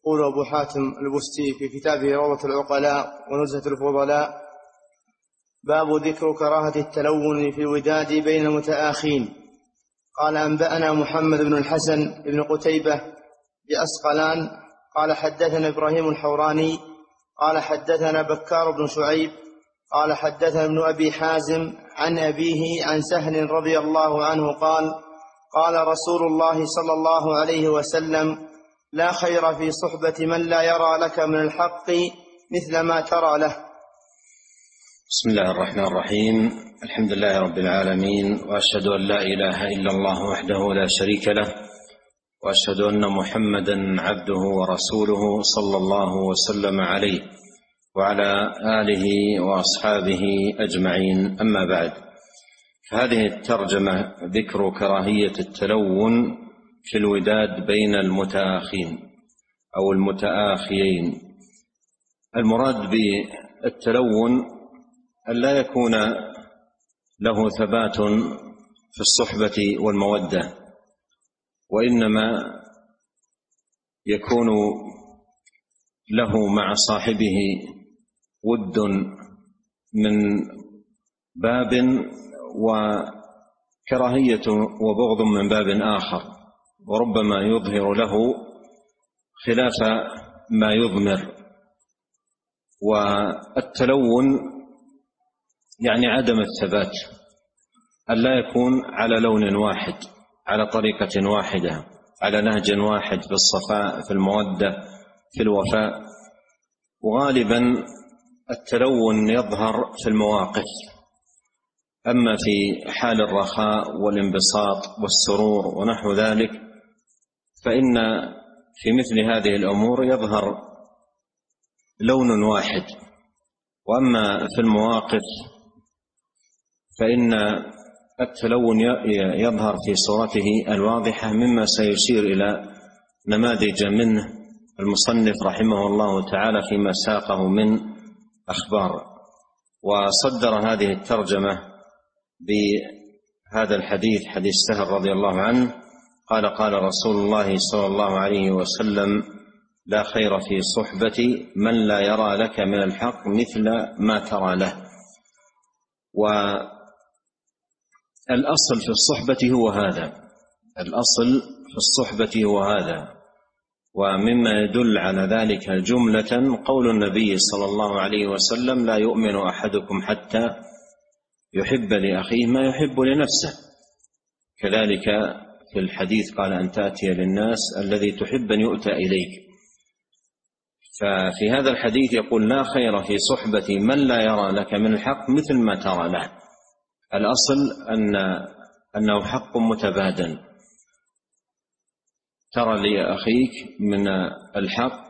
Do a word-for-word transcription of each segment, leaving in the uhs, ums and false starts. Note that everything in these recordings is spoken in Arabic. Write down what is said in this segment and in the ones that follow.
يقول أبو حاتم البستي في كتابه روضة العقلاء ونزهة الفضلاء: باب ذكر كراهة التلون في الوداد بين المتآخين. قال: أنبأنا محمد بن الحسن بن قتيبة بأسقلان قال: حدثنا إبراهيم الحوراني قال: حدثنا بكار بن شعيب قال: حدثنا ابن أبي حازم عن أبيه عن سهل رضي الله عنه قال: قال رسول الله صلى الله عليه وسلم: لا خير في صحبة من لا يرى لك من الحق مثل ما ترى له. بسم الله الرحمن الرحيم. الحمد لله رب العالمين، وأشهد أن لا إله إلا الله وحده لا شريك له، وأشهد أن محمدا عبده ورسوله صلى الله وسلم عليه وعلى آله وأصحابه أجمعين. أما بعد، هذه الترجمة ذكر كراهية التلون في الوداد بين المتآخين أو المتآخيين. المراد بالتلون أن لا يكون له ثبات في الصحبة والمودة، وإنما يكون له مع صاحبه ود من باب، وكراهية وبغض من باب آخر، وربما يظهر له خلاف ما يضمر. والتلون يعني عدم الثبات، أن لا يكون على لون واحد، على طريقة واحدة، على نهج واحد في الصفاء، في المودة، في الوفاء. وغالبا التلون يظهر في المواقف، أما في حال الرخاء والانبساط والسرور ونحو ذلك فإن في مثل هذه الأمور يظهر لون واحد. وأما في المواقف فإن التلون يظهر في صورته الواضحة، مما سيشير إلى نماذج منه المصنف رحمه الله تعالى فيما ساقه من أخبار. وصدر هذه الترجمة بهذا الحديث، حديث سهل رضي الله عنه قال: قال رسول الله صلى الله عليه وسلم: لا خير في صحبة من لا يرى لك من الحق مثل ما ترى له. والأصل في الصحبة هو هذا، الأصل في الصحبة هو هذا. ومما يدل على ذلك جملة قول النبي صلى الله عليه وسلم: لا يؤمن أحدكم حتى يحب لأخيه ما يحب لنفسه. كذلك في الحديث قال: أن تأتي للناس الذي تحب أن يؤتى إليك. ففي هذا الحديث يقول: لا خير في صحبة من لا يرى لك من الحق مثل ما ترى له. الأصل أن أنه حق متبادل، ترى لأخيك من الحق،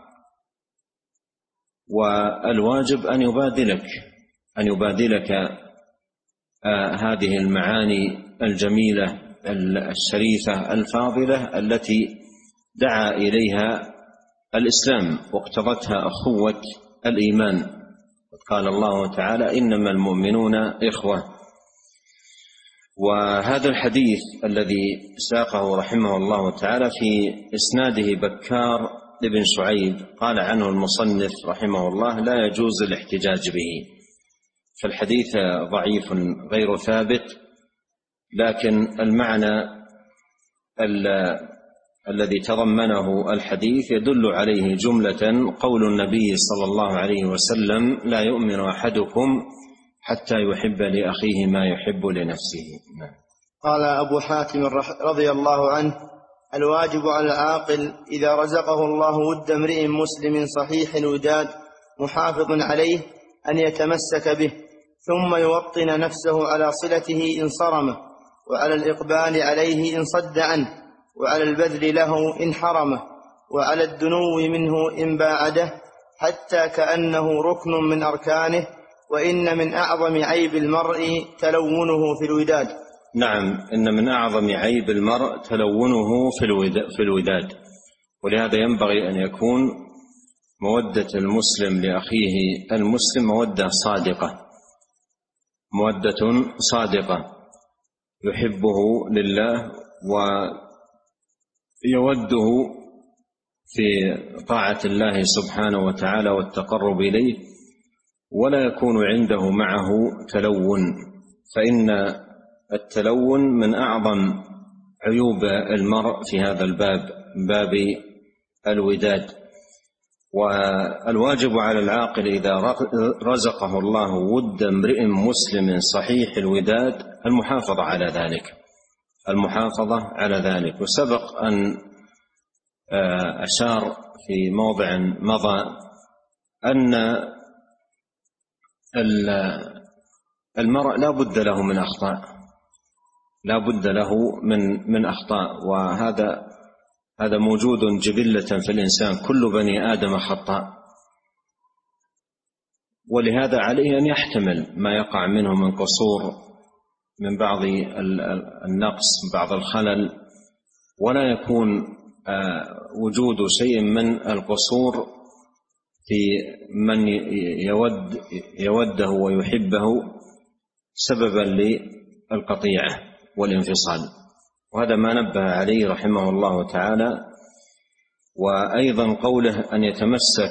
والواجب أن يبادلك أن يبادلك آه هذه المعاني الجميلة الشريفة الفاضلة التي دعا إليها الإسلام واقتضتها أخوة الإيمان. قال الله تعالى: إنما المؤمنون إخوة. وهذا الحديث الذي ساقه رحمه الله تعالى في إسناده بكار بن شعيب قال عنه المصنف رحمه الله: لا يجوز الاحتجاج به. فالحديث ضعيف غير ثابت، لكن المعنى الذي تضمنه الحديث يدل عليه جملة قول النبي صلى الله عليه وسلم: لا يؤمن أحدكم حتى يحب لأخيه ما يحب لنفسه. قال أبو حاتم رضي الله عنه: الواجب على العاقل إذا رزقه الله ود امرئ مسلم صحيح الوداد محافظ عليه أن يتمسك به، ثم يوطن نفسه على صلته إن صرمه، وعلى الإقبال عليه إن صد عنه، وعلى البذل له إن حرمه، وعلى الدنو منه إن باعده، حتى كأنه ركن من أركانه. وإن من أعظم عيب المرء تلونه في الوداد. نعم، إن من أعظم عيب المرء تلونه في الوداد. ولهذا ينبغي أن يكون مودة المسلم لأخيه المسلم مودة صادقة، مودة صادقة يحبه لله ويوده في طاعة الله سبحانه وتعالى والتقرب إليه، ولا يكون عنده معه تلون، فإن التلون من أعظم عيوب المرء في هذا الباب، باب الوداد. والواجب على العاقل إذا رزقه الله ود امرئ مسلم صحيح الوداد المحافظة على ذلك، المحافظة على ذلك. وسبق أن أشار في موضع مضى أن المرء لا بد له من أخطاء، لا بد له من من أخطاء، وهذا هذا موجود جبلة في الإنسان، كل بني آدم خطاء، ولهذا عليه أن يحتمل ما يقع منه من قصور، من بعض النقص، بعض الخلل، ولا يكون وجود شيء من القصور في من يود يوده ويحبه سببا للقطيعة والانفصال، وهذا ما نبه عليه رحمه الله تعالى. وأيضا قوله أن يتمسك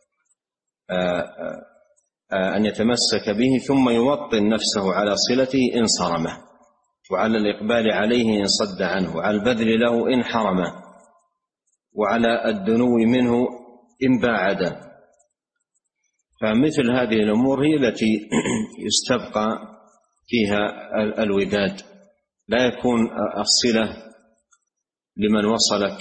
أن يتمسك به ثم يوطن نفسه على صلته إن صرمه، وعلى الإقبال عليه إن صد عنه، وعلى البذل له إن حرمه، وعلى الدنو منه إن باعده. فمثل هذه الأمور هي التي يستبقى فيها الوداد، لا يكون الصلة لمن وصلك،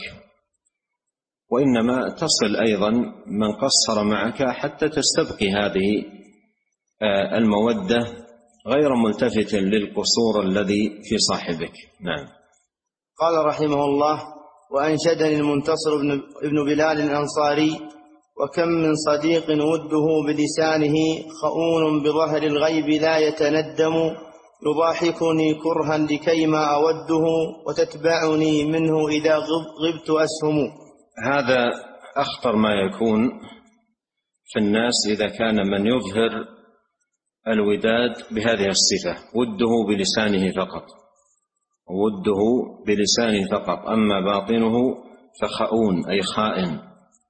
وإنما تصل أيضا من قصر معك حتى تستبقي هذه المودة غير ملتفت للقصور الذي في صاحبك. نعم. قال رحمه الله: وأنشدني المنتصر ابن بلال الأنصاري: وكم من صديق وده بلسانه خؤون بظهر الغيب لا يتندم، يضاحكني كرها لكيما أوده وتتبعني منه إذا غبت أسهم. هذا أخطر ما يكون في الناس إذا كان من يظهر الوداد بهذه الصفة، وده بلسانه فقط، وده بلسانه فقط، أما باطنه فخؤون أي خائن،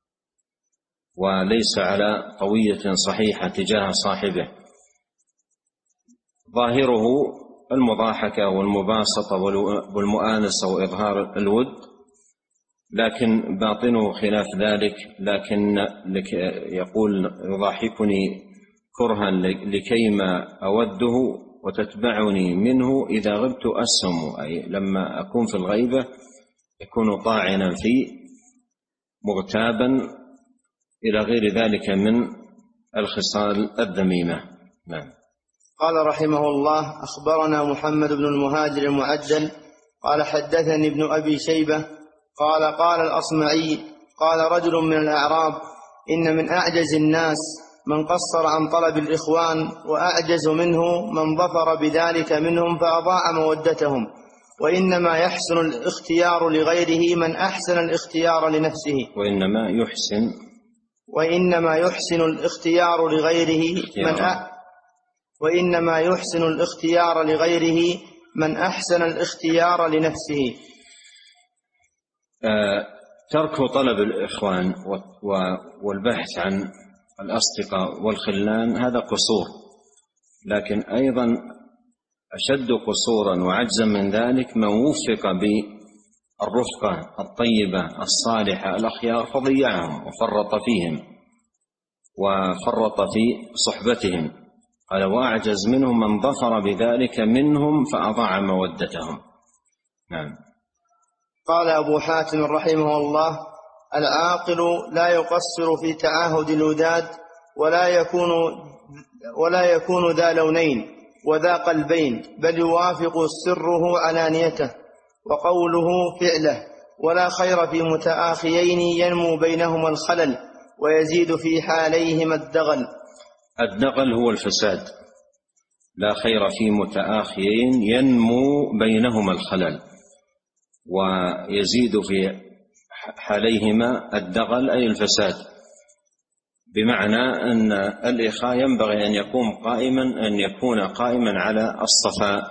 وليس على طوية صحيحة تجاه صاحبه. ظاهره المضاحكة والمباسطة والمؤانسة وإظهار الود، لكن باطنه خلاف ذلك. لكن يقول: يضاحكني كرها لكيما أوده وتتبعني منه إذا غبت أسهم، أي لما أكون في الغيبة يكون طاعنا فيه مغتابا إلى غير ذلك من الخصال الذميمة. نعم. قال رحمه الله: أخبرنا محمد بن المهاجر المعدل قال حدثني ابن أبي شيبة قال قال الأصمعي قال رجل من الأعراب: إن من أعجز الناس من قصر عن طلب الإخوان، وأعجز منه من ظفر بذلك منهم فأضاع مودتهم، وإنما يحسن الاختيار لغيره من أحسن الاختيار لنفسه. وإنما يحسن وإنما يحسن الاختيار لغيره من أ... وإنما يحسن الاختيار لغيره من أحسن الاختيار لنفسه. آه، ترك طلب الإخوان والبحث عن الأصدقاء والخلان هذا قصور، لكن أيضا أشد قصورا وعجزا من ذلك من وفق بالرفقة الطيبة الصالحة الأخيار فضيعهم وفرط فيهم وفرط في صحبتهم. قال: وأعجز منهم من ظفر بذلك منهم فأضاع مودتهم. نعم. قال أبو حاتم رحمه الله: العاقل لا يقصر في تعاهد الوداد، ولا يكون ولا يكون ذا لونين وذا قلبين، بل يوافق سره علانيته وقوله فعله، ولا خير في متآخيين ينمو بينهما الخلل ويزيد في حاليهما الدغل. الدغل هو الفساد. لا خير في متآخيين ينمو بينهما الخلل ويزيد في حاليهما الدغل أي الفساد، بمعنى أن الإخاء ينبغي أن يكون قائما أن يكون قائما على الصفاء،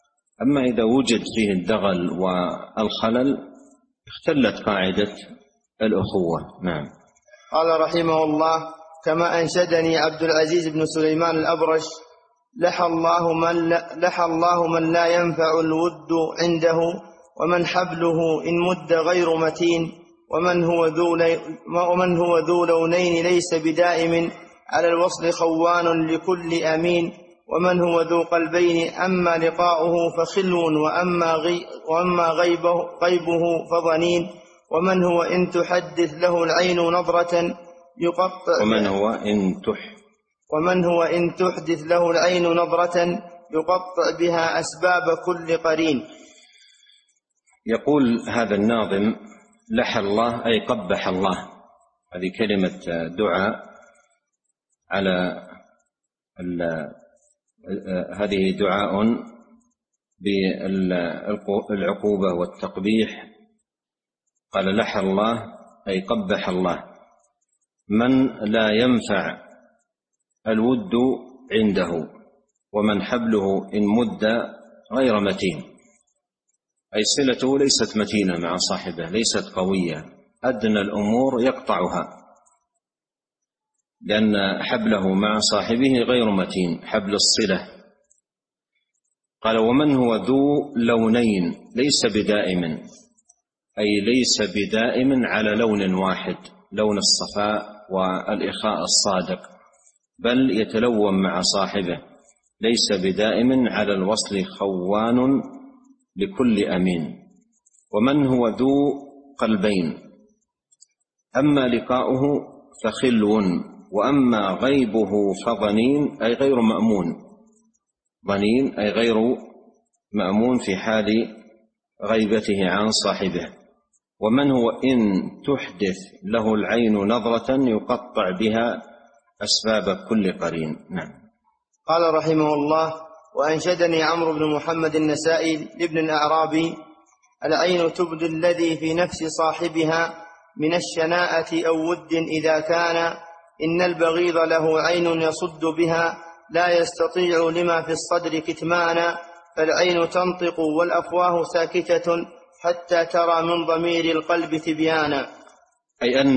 أما إذا وجد فيه الدغل والخلل اختلت قاعدة الأخوة. نعم. قال رحمه الله: كما أنشدني عبد العزيز بن سليمان الأبرش: لحى الله من لا, لحى الله من لا ينفع الود عنده، ومن حبله إن مد غير متين، ومن هو ذو, لي ومن هو ذو لونين ليس بدائم، على الوصل خوان لكل أمين، ومن هو ذو قلبين أما لقاؤه فخلو، وأما, غي وأما غيبه, غيبه فظنين، ومن هو إن تحدث له العين نظرة يقطع ومن هو إن تح ومن هو إن تحدث له العين نظرة يقطع بها أسباب كل قرين. يقول هذا الناظم: لحى الله أي قبح الله. هذه كلمة دعاء على هذه دعاء بالعقوبة والتقبيح. قال: لحى الله أي قبح الله من لا ينفع الود عنده، ومن حبله إن مد غير متين، أي صلته ليست متينة مع صاحبه، ليست قوية، أدنى الأمور يقطعها، لأن حبله مع صاحبه غير متين، حبل الصلة. قال: ومن هو ذو لونين ليس بدائم، أي ليس بدائم على لون واحد، لون الصفاء والإخاء الصادق، بل يتلون مع صاحبه، ليس بدائم على الوصل خوان لكل أمين. ومن هو ذو قلبين أما لقاؤه فخلو، وأما غيبه فظنين، أي غير مأمون. ظنين أي غير مأمون في حال غيبته عن صاحبه. ومن هو إن تحدث له العين نظرة يقطع بها أسباب كل قرين. نعم. قال رحمه الله: وأنشدني عمرو بن محمد النسائي لابن الأعرابي: العين تبدي الذي في نفس صاحبها من الشناءة أو ود إذا كان، إن البغيض له عين يصد بها، لا يستطيع لما في الصدر كتمانا، فالعين تنطق والأفواه ساكتة، حتى ترى من ضمير القلب تبيانا. أي أن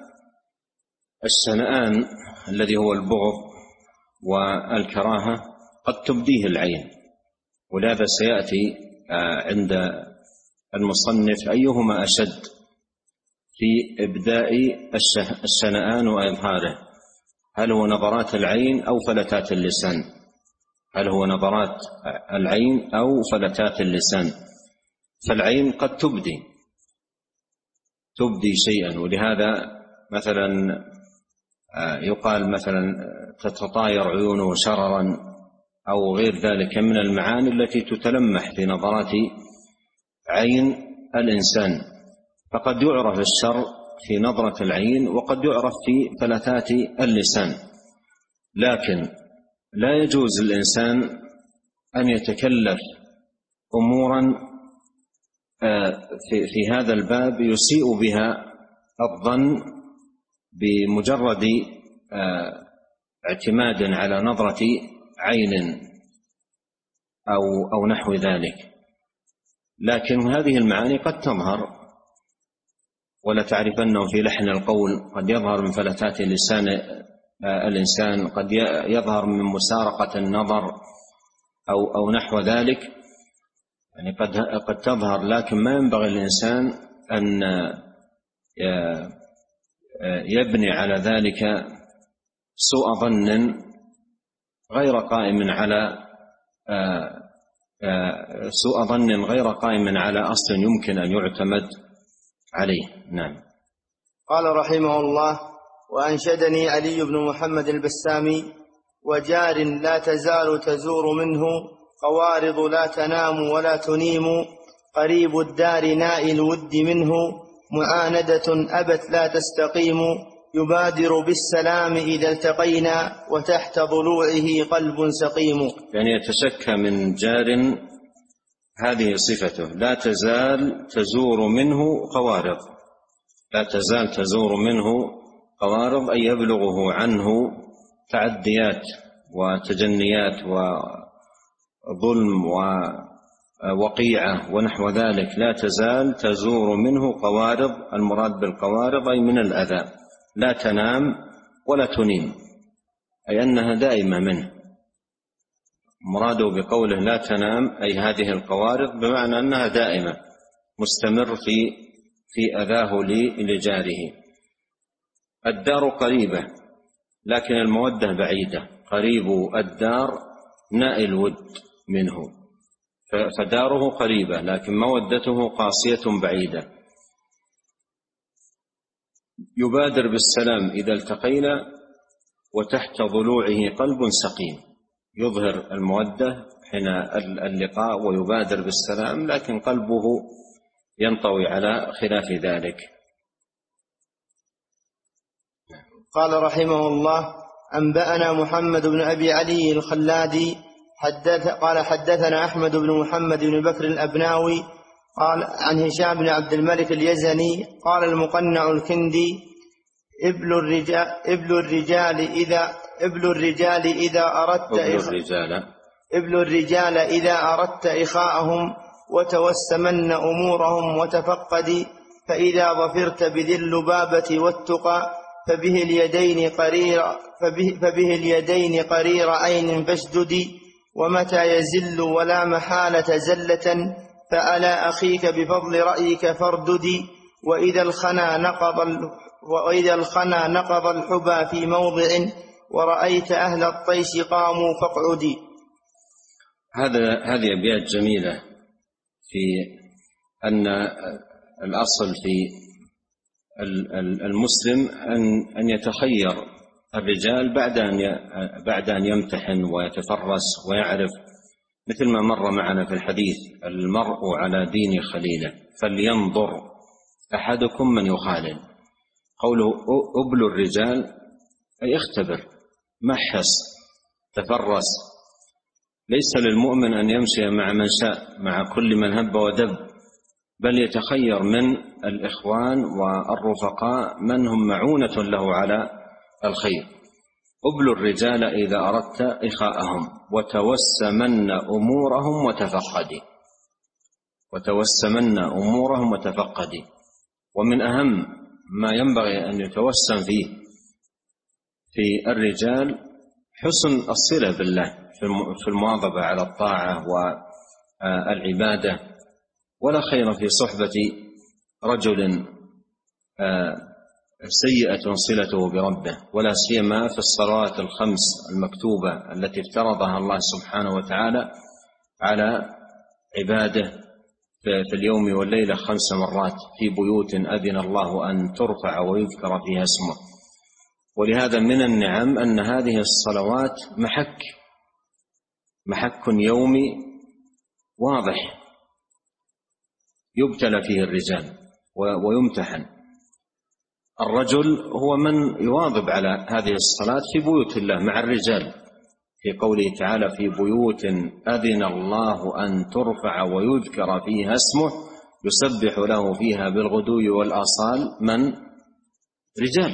الشنآن الذي هو البغض والكراهة قد تبديه العين، ولهذا سيأتي عند المصنف أيهما أشد في إبداء الشنآن وإظهاره، هل هو نظرات العين أو فلتات اللسان؟ هل هو نظرات العين أو فلتات اللسان؟ فالعين قد تبدي تبدي شيئا، ولهذا مثلا يقال مثلا تتطاير عيونه شررا أو غير ذلك من المعاني التي تتلمح في نظرات عين الإنسان. فقد يعرف الشر في نظرة العين، وقد يعرف في فلتات اللسان، لكن لا يجوز للإنسان أن يتكلف أمورا في هذا الباب يسيء بها الظن بمجرد اعتماد على نظرة عين أو أو نحو ذلك. لكن هذه المعاني قد تظهر، ولا تعرفنه في لحن القول، قد يظهر من فلتات لسان الإنسان، قد يظهر من مسارقة النظر أو أو نحو ذلك، يعني قد قد تظهر. لكن ما ينبغي الإنسان أن يبني على ذلك سوء ظن غير قائم على سوء ظن غير قائم على أصل يمكن أن يعتمد عليه. نعم. قال رحمه الله: وأنشدني علي بن محمد البسامي: وجار لا تزال تزور منه، قوارض لا تنام ولا تنيم، قريب الدار نائي الود منه، معاندة أبت لا تستقيم، يبادر بالسلام إذا التقينا، وتحت ضلوعه قلب سقيم. يعني يتشكى من جار، هذه صفته، لا تزال تزور منه قوارض، لا تزال تزور منه قوارض، أي يبلغه عنه تعديات وتجنيات وظلم وقيعة ونحو ذلك لا تزال تزور منه قوارض. المراد بالقوارض أي من الأذى، لا تنام ولا تنيم، أي أنها دائمة منه. مراده بقوله لا تنام أي هذه القوارض بمعنى أنها دائمة، مستمر في في أذاه لجاره. الدار قريبة لكن المودة بعيدة، قريب الدار نائل الود منه، فداره قريبة لكن مودته قاسية بعيدة. يبادر بالسلام إذا التقينا وتحت ضلوعه قلب سقيم، يظهر المودة حين اللقاء ويبادر بالسلام لكن قلبه ينطوي على خلاف ذلك. قال رحمه الله: أنبأنا محمد بن أبي علي الخلادي حدث قال حدثنا أحمد بن محمد بن بكر الأبناوي قال عن هشام بن عبد الملك اليزني قال المقنع الكندي: إبل الرجال إبل الرجال إذا إبل الرجال إذا أردت إبل الرجال إبل الرجال إذا أردت إخاءهم وتوسمن أمورهم وتفقدي، فإذا ظفرت بذي اللبابة والتقى فبه اليدين قرير فبه, فبه اليدين قرير عين فاشددي، ومتى يزل ولا محالة زلة فألا أخيك بفضل رأيك فارددي، وإذا الخنا نقض وإذا الخنا نقض الحبى في موضع ورأيت أهل الطيش قاموا فاقعدي. هذا هذه أبيات جميلة في أن الأصل في المسلم أن أن يتخير الرجال بعد أن بعد أن يمتحن ويتفرس ويعرف، مثل ما مر معنا في الحديث: المرء على دين خليله فلينظر أحدكم من يخالل. قوله أبل الرجال أي اختبر، محس، تفرس. ليس للمؤمن أن يمشي مع من شاء، مع كل من هب ودب، بل يتخير من الإخوان والرفقاء من هم معونة له على الخير. أبل الرجال إذا أردت إخاءهم وتوسمن أمورهم وتفقدي وتوسمن أمورهم وتفقدي. ومن أهم ما ينبغي أن يتوسم فيه في الرجال حسن الصلة بالله في المواظبة على الطاعة والعبادة. ولا خير في صحبة رجل سيئة صلته بربه، ولا سيما في الصلوات الخمس المكتوبة التي افترضها الله سبحانه وتعالى على عباده في اليوم والليلة خمس مرات في بيوت أذن الله أن ترفع ويذكر فيها اسمه. ولهذا من النعم أن هذه الصلوات محك محك يومي واضح يبتلى فيه الرجال ويمتحن. الرجل هو من يواظب على هذه الصلاة في بيوت الله مع الرجال، في قوله تعالى: في بيوت أذن الله أن ترفع ويذكر فيها اسمه يسبح له فيها بالغدو والآصال. من؟ رجال،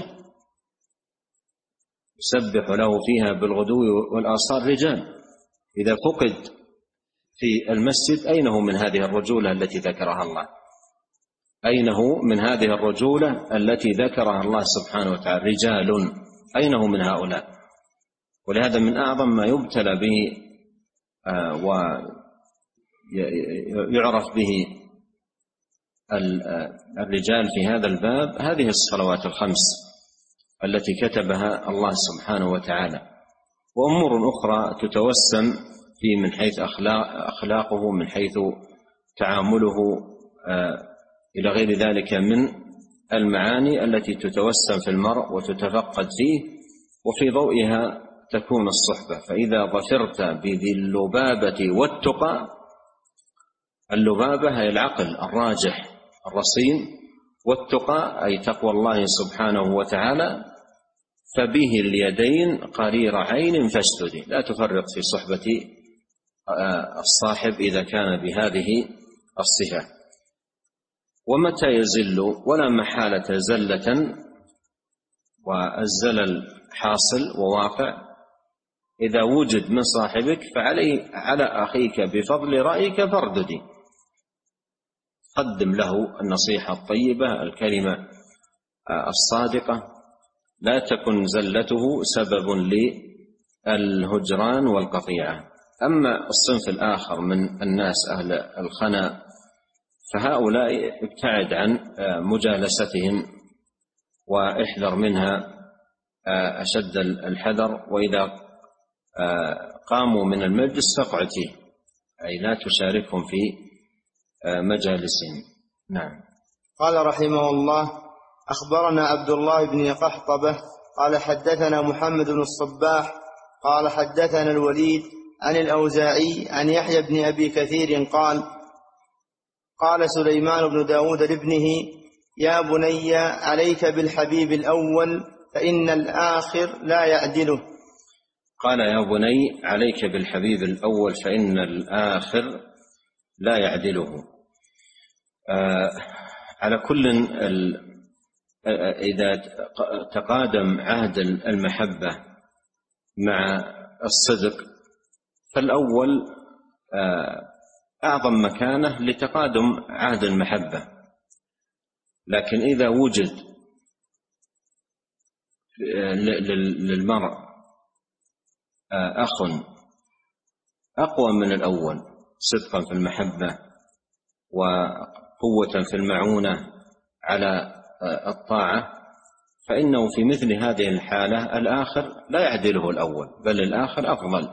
يسبح له فيها بالغدو والآصال رجال. إذا فقد في المسجد أين هو من هذه الرجولة التي ذكرها الله؟ أين هو من هذه الرجولة التي ذكرها الله سبحانه وتعالى؟ رجال، أين هو من هؤلاء؟ ولهذا من أعظم ما يبتلى به ويعرف به الرجال في هذا الباب هذه الصلوات الخمس التي كتبها الله سبحانه وتعالى، وأمور أخرى تتوسم في من حيث أخلاقه، من حيث تعامله إلى غير ذلك من المعاني التي تتوسم في المرء وتتفقد فيه، وفي ضوئها تكون الصحبة. فإذا ظفرت بذي اللبابة والتقى، اللبابة هي العقل الراجح الرصين، والتقى أي تقوى الله سبحانه وتعالى، فبه اليدين قرير عين فاشتدي. لا تفرط في صحبة الصاحب إذا كان بهذه الصفة. ومتى يزل ولا محالة زلة، والزلل حاصل وواقع، إذا وجد من صاحبك فعلي على أخيك بفضل رأيك فارددي، قدم له النصيحة الطيبة، الكلمة الصادقة، لا تكن زلته سبب للهجران والقطيعة. أما الصنف الآخر من الناس أهل الخنا فهؤلاء ابتعد عن مجالستهم واحذر منها أشد الحذر، وإذا قاموا من المجلس فاقعد فيه، أي لا تشاركهم في مجالسهم. نعم. قال رحمه الله: أخبرنا عبد الله بن قحطبة قال حدثنا محمد بن الصباح قال حدثنا الوليد عن الأوزاعي عن يحيى بن أبي كثير قال: قال سليمان بن داود لابنه: يا بني عليك بالحبيب الأول فإن الآخر لا يعدله. قال: يا بني عليك بالحبيب الأول فإن الآخر لا يعدله. آه على كل إذا تقادم عهد المحبة مع الصدق فالأول أعظم مكانة لتقادم عهد المحبة، لكن إذا وجد للمرء أخ أقوى من الأول صدقا في المحبة وقوة في المعونة على الطاعة، فإنه في مثل هذه الحالة الآخر لا يعدله الأول، بل الآخر أفضل.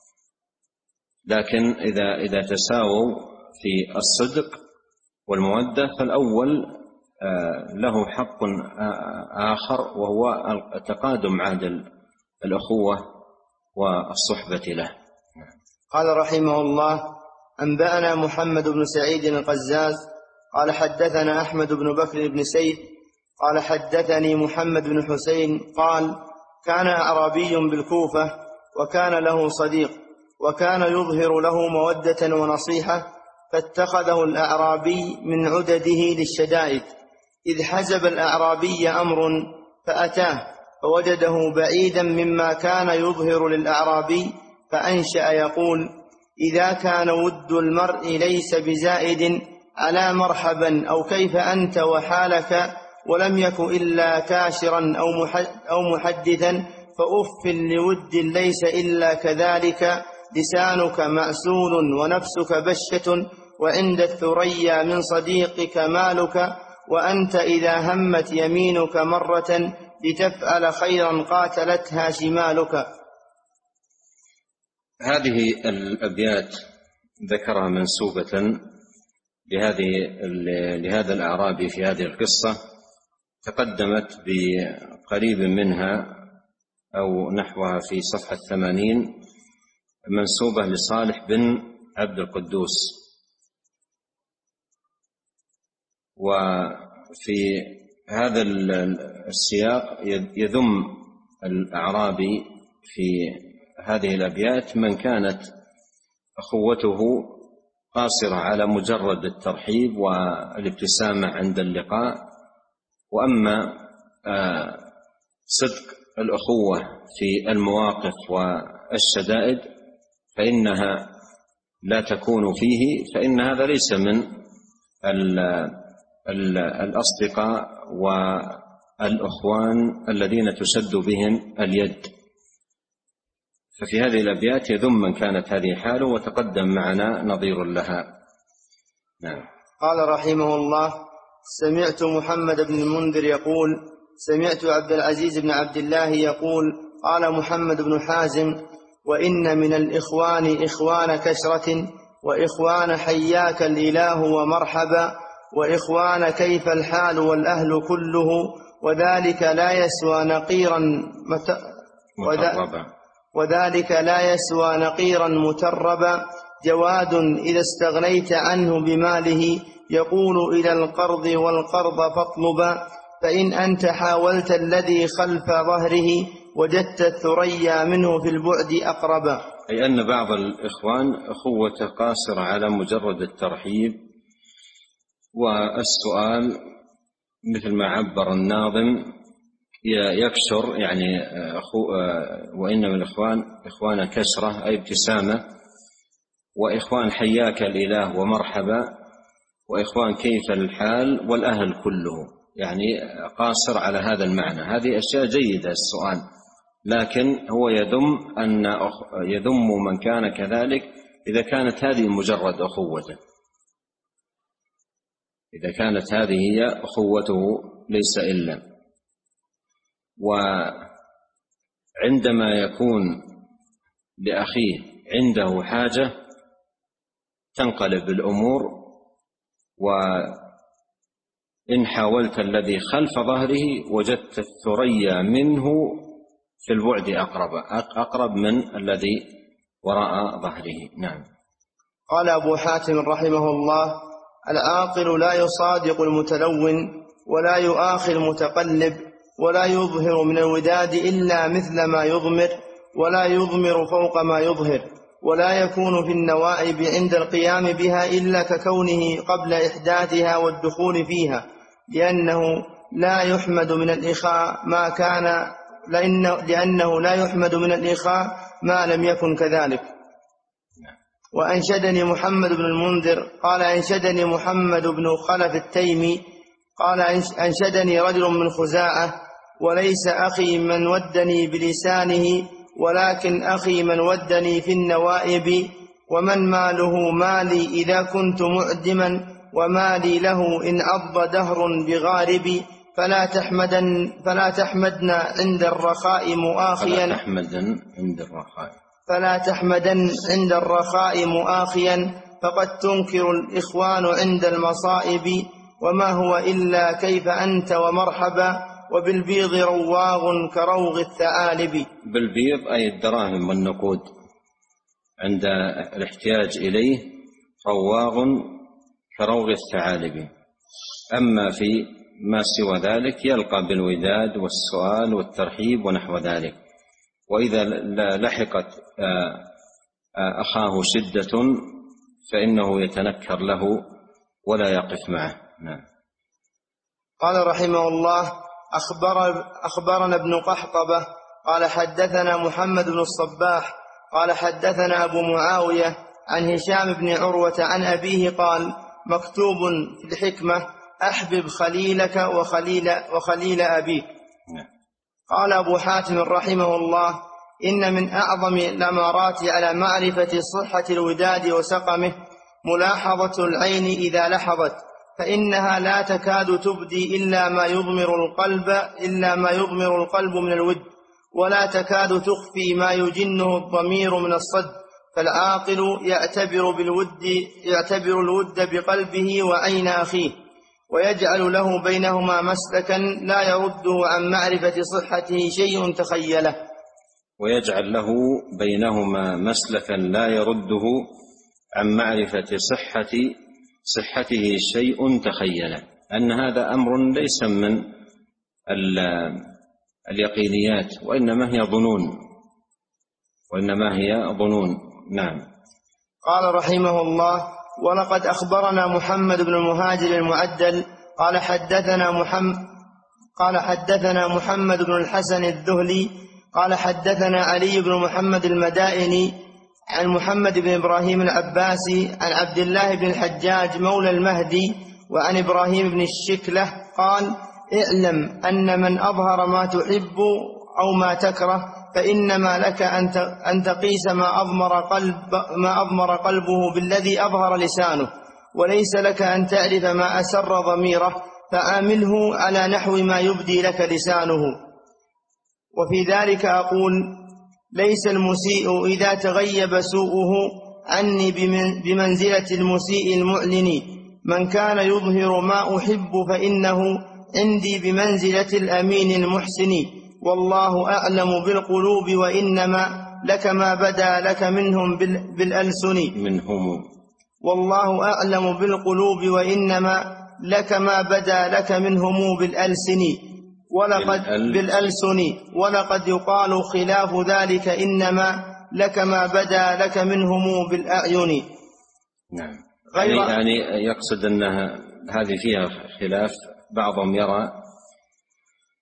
لكن إذا إذا تساووا في الصدق والمودة فالأول له حق آخر، وهو تقادم عهد الأخوة والصحبة له. قال رحمه الله: أنبأنا محمد بن سعيد القزاز قال حدثنا أحمد بن بكر بن سيف قال حدثني محمد بن حسين قال: كان أعرابي بالكوفة وكان له صديق وكان يظهر له مودة ونصيحة، فاتخذه الأعرابي من عدده للشدائد، إذ حزب الأعرابي أمر فأتاه فوجده بعيدا مما كان يظهر للأعرابي، فأنشأ يقول: إذا كان ود المرء ليس بزائد على مرحبا أو كيف أنت وحالك، ولم يك إلا كاشرا أو محدثا، فأف لود ليس إلا كذلك، لسانك مأسول ونفسك بشة، وعند الثريا من صديقك مالك، وأنت إذا همت يمينك مرة لتفعل خيرا قاتلتها شمالك. هذه الأبيات ذكرها منسوبة لهذه لهذا الأعرابي في هذه القصة، تقدمت بقريب منها أو نحوها في صفحة ثمانين، منسوبة لصالح بن عبد القدوس. وفي هذا السياق يذم الأعرابي في هذه الأبيات من كانت أخوته قاصرة على مجرد الترحيب والابتسامة عند اللقاء، وأما صدق الأخوة في المواقف والشدائد فإنها لا تكون فيه، فإن هذا ليس من الأصدقاء والأخوان الذين تشد بهم اليد. ففي هذه الأبيات يذم من كانت هذه حاله، وتقدم معنا نظير لها. نعم. قال رحمه الله: سمعت محمد بن المنذر يقول: سمعت عبد العزيز بن عبد الله يقول: قال محمد بن حازم: وإن من الإخوان إخوان كشرة، وإخوان حياك الإله ومرحبا، وإخوان كيف الحال والأهل كله، وذلك لا يسوى نقيرا مت... متربا وذلك لا يسوى نقيرا متربا، جواد إذا استغنيت عنه بماله، يقول إلى القرض والقرض فاطلبا، فإن أنت حاولت الذي خلف ظهره، وجدت الثريا منه في البعد أقربا. أي أن بعض الإخوان أخوة قاصرة على مجرد الترحيب والسؤال، مثل ما عبر الناظم: يكسر يعني أخو وإنما الإخوان إخوان كسرة أي ابتسامة، وإخوان حياك الإله ومرحبا، وإخوان كيف الحال، والأهل كله، يعني قاصر على هذا المعنى. هذه أشياء جيدة السؤال، لكن هو يذم أن يذم من كان كذلك إذا كانت هذه مجرد أخوته، إذا كانت هذه هي أخوته ليس إلا. وعندما يكون لأخيه عنده حاجة تنقلب الأمور، وإن حاولت الذي خلف ظهره وجدت الثريا منه في البعد أقرب أقرب من الذي وراء ظهره. نعم. قال أبو حاتم رحمه الله: العاقل لا يصادق المتلون ولا يؤاخي المتقلب ولا يظهر من الوداد إلا مثل ما يضمر ولا يضمر فوق ما يظهر، ولا يكون في النوائب عند القيام بها إلا ككونه قبل إحداثها والدخول فيها، لأنه لا يحمد من الإخاء ما كان لأنه لا يحمد من الإخاء ما لم يكن كذلك. وأنشدني محمد بن المنذر قال: أنشدني محمد بن خلف التيمي قال: أنشدني رجل من خزاعة: وليس أخي من ودني بلسانه ولكن أخي من ودني في النوائب، ومن ماله مالي إذا كنت معدما ومالي له إن عض دهر بغارب، فلا تحمدن فلا تحمدن عند الرخاء مؤاخيا فلا تحمدن عند الرخاء فلا تحمدن عند الرخاء مؤاخيا فقد تنكر الإخوان عند المصائب، وما هو إلا كيف أنت ومرحبا، وبالبيض رواغ كروغ الثعالب. بالبيض أي الدراهم والنقود عند الاحتياج إليه، رواغ كروغ الثعالب. أما في ما سوى ذلك يلقى بالوداد والسؤال والترحيب ونحو ذلك. وإذا لحقت أخاه شدة فإنه يتنكر له ولا يقف معه. نعم. قال رحمه الله: أخبر أخبرنا ابن قحطبة قال حدثنا محمد بن الصباح قال حدثنا أبو معاوية عن هشام بن عروة عن أبيه قال: مكتوب في الحكمة: أحبب خليلك وخليل, وخليل أبيك. قال أبو حاتم رحمه الله: إن من أعظم الأمارات على معرفة صحة الوداد وسقمه ملاحظة العين إذا لحظت، فإنها لا تكاد تبدي إلا ما يضمر القلب إلا ما يضمر القلب من الود، ولا تكاد تخفي ما يجنه الضمير من الصد، فالعاقل يعتبر بالود يعتبر الود بقلبه وعين أخيه، ويجعل له بينهما مسلكا لا يرده عن معرفة صحته شيء تخيله ويجعل له بينهما مسلكا لا يرده عن معرفة صحة صحته شيء تخيله. أن هذا أمر ليس من اليقينيات، وإنما هي ظنون وإنما هي ظنون. نعم. قال رحمه الله: ولقد أخبرنا محمد بن المهاجر المعدل قال حدثنا محمد قال حدثنا محمد بن الحسن الذهلي قال حدثنا علي بن محمد المدائني عن محمد بن إبراهيم العباسي عن عبد الله بن الحجاج مولى المهدي وعن إبراهيم بن الشكلة قال: اعلم أن من أظهر ما تحب أو ما تكره فإنما لك أن تقيس ما أضمر, قلب ما أضمر قلبه بالذي أظهر لسانه، وليس لك أن تعرف ما أسر ضميره، فآمله على نحو ما يبدي لك لسانه. وفي ذلك أقول: ليس المسيء إذا تغيب سوءه عني بمنزلة المسيء المعلن، من كان يظهر ما أحب فإنه عندي بمنزلة الأمين المحسن، والله أعلم بالقلوب وإنما لك ما بدا لك منهم بالألسن منهم والله أعلم بالقلوب وإنما لك ما بدا لك منهم بالألسن ولقد بالألسن ولقد يقال خلاف ذلك إنما لك ما بدا لك منهم بالأعين. نعم. يعني, يعني يقصد أن هذه فيها خلاف، بعضهم يرى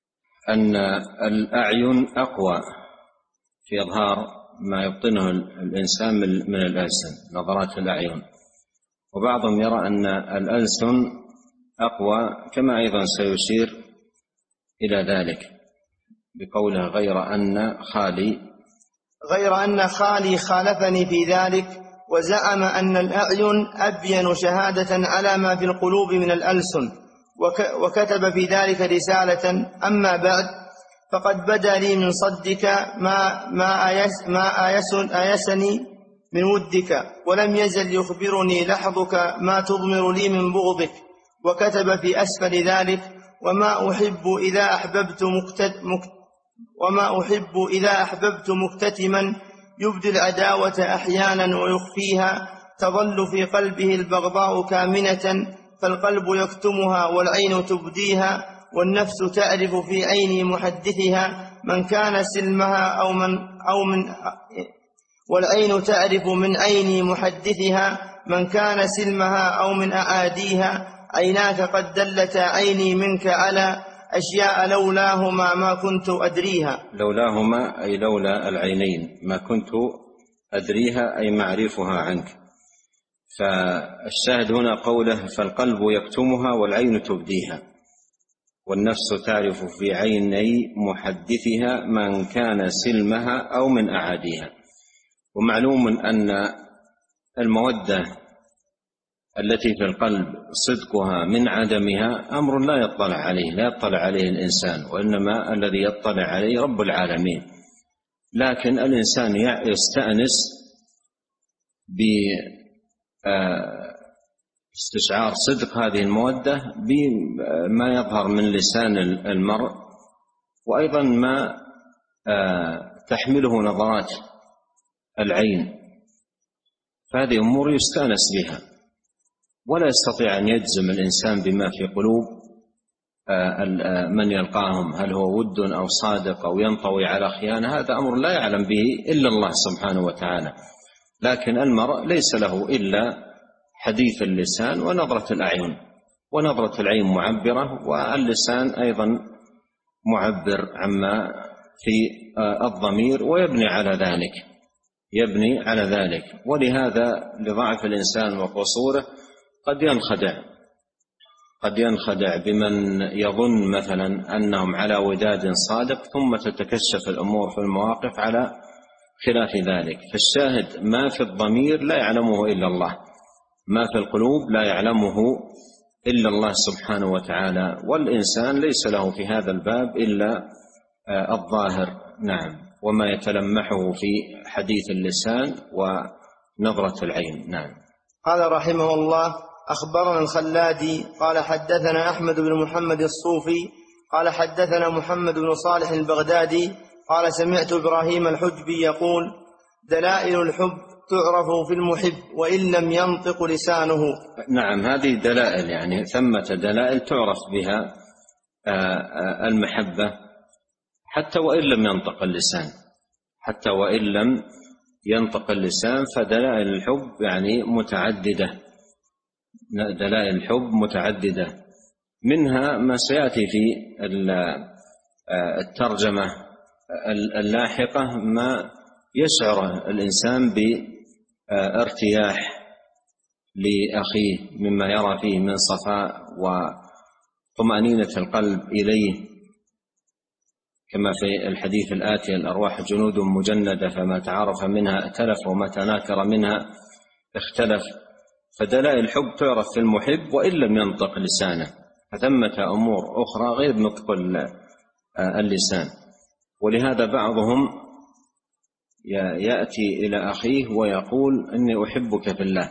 أن الأعين أقوى في إظهار ما يبطنه الإنسان من الألسن، نظرات الأعين، وبعضهم يرى أن الألسن أقوى، كما أيضا سيشير إلى ذلك بقوله غير أن خالي غير أن خالي خالفني في ذلك، وزعم أن الأعين أبين شهادة على ما في القلوب من الألسن، وكتب في ذلك رسالة. أما بعد، فقد بدا لي من صدك ما ما آيس ما آيس آيسني من ودك، ولم يزل يخبرني لحظك ما تضمر لي من بغضك. وكتب في أسفل ذلك: وما أحب إذا أحببت مكتت مكت وما أحب إذا أحببت مكتتما يبدي العداوة أحيانا ويخفيها، تظل في قلبه البغضاء كامنة، فالقلب يكتمها والعين تبديها، والنفس تعرف في عين محدثها من كان سلمها أو من أو من والعين تعرف من عين محدثها من كان سلمها أو من أعاديها. عيناك قد دلت عيني منك على أشياء لولاهما ما كنت أدريها. لولاهما أي لولا العينين ما كنت أدريها، أي معرفها عنك. فالشاهد هنا قوله فالقلب يكتمها والعين تبديها، والنفس تعرف في عيني محدثها من كان سلمها أو من أعاديها. ومعلوم أن المودة التي في القلب صدقها من عدمها أمر لا يطلع عليه لا يطلع عليه الإنسان، وإنما الذي يطلع عليه رب العالمين. لكن الإنسان يستأنس باستشعار صدق هذه المودة بما يظهر من لسان المرء، وأيضا ما تحمله نظرات العين، فهذه أمور يستأنس بها. ولا يستطيع أن يجزم الإنسان بما في قلوب من يلقاهم، هل هو ود أو صادق أو ينطوي على خيانة، هذا أمر لا يعلم به إلا الله سبحانه وتعالى. لكن المرء ليس له إلا حديث اللسان ونظرة الأعين، ونظرة العين معبرة، واللسان أيضا معبر عما في الضمير، ويبني على ذلك يبني على ذلك ولهذا لضعف الإنسان وقصوره قد ينخدع قد ينخدع بمن يظن مثلا أنهم على وداد صادق، ثم تتكشف الأمور في المواقف على خلاف ذلك. فالشاهد ما في الضمير لا يعلمه إلا الله، ما في القلوب لا يعلمه إلا الله سبحانه وتعالى، والإنسان ليس له في هذا الباب إلا الظاهر، نعم، وما يتلمحه في حديث اللسان ونظرة العين. نعم. قال رحمه الله: أخبرنا الخلادي قال حدثنا أحمد بن محمد الصوفي قال حدثنا محمد بن صالح البغدادي قال سمعت إبراهيم الحجبي يقول: دلائل الحب تعرف في المحب وإن لم ينطق لسانه. نعم، هذه دلائل، يعني ثمة دلائل تعرف بها المحبة حتى وإن لم ينطق اللسان حتى وإن لم ينطق اللسان فدلائل الحب يعني متعددة دلائل الحب متعددة منها ما سيأتي في الترجمة اللاحقة ما يشعر الإنسان بارتياح لأخيه مما يرى فيه من صفاء وطمأنينة القلب إليه، كما في الحديث الآتي: الأرواح جنود مجندة فما تعارف منها ائتلف وما تناكر منها اختلف. فدلائل الحب تعرف في المحب وإن لم ينطق لسانه، فثمة أمور أخرى غير نطق اللسان. ولهذا بعضهم يأتي إلى أخيه ويقول: إني أحبك في الله،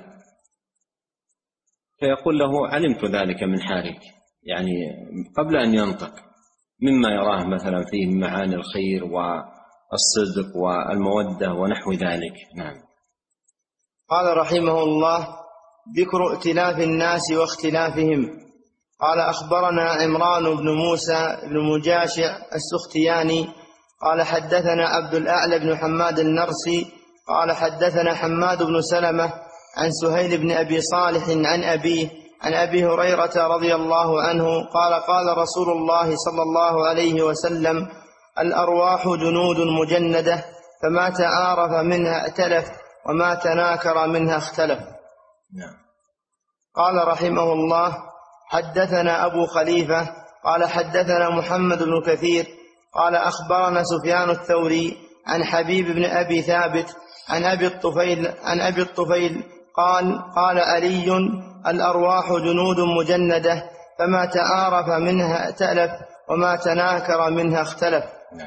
فيقول له: علمت ذلك من حالك، يعني قبل أن ينطق، مما يراه مثلا فيه معاني الخير والصدق والمودة ونحو ذلك. نعم. قال رحمه الله: ذكر ائتلاف الناس واختلافهم. قال أخبرنا عمران بن موسى بن مجاشع السختياني قال حدثنا عبد الأعلى بن حماد النرسي قال حدثنا حماد بن سلمة عن سهيل بن أبي صالح عن أبيه عن أبي هريرة رضي الله عنه قال قال رسول الله صلى الله عليه وسلم: الأرواح جنود مجندة، فما تعارف منها ائتلف، وما تناكر منها اختلف. نعم. قال رحمه الله: حدثنا أبو خليفة قال حدثنا محمد بن كثير قال أخبرنا سفيان الثوري عن حبيب بن أبي ثابت عن أبي الطفيل عن أبي الطفيل قال قال علي: الأرواح جنود مجندة، فما تعارف منها ائتلف، وما تناكر منها اختلف.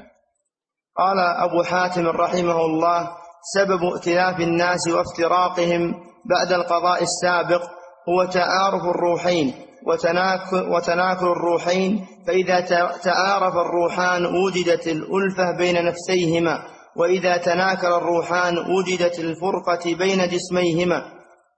قال أبو حاتم رحمه الله: سبب ائتلاف الناس وافتراقهم بعد القضاء السابق هو تعارف الروحين وتناكر الروحين، فإذا تعارف الروحان وجدت الألفة بين نفسيهما، وإذا تناكر الروحان وجدت الفرقة بين جسميهما.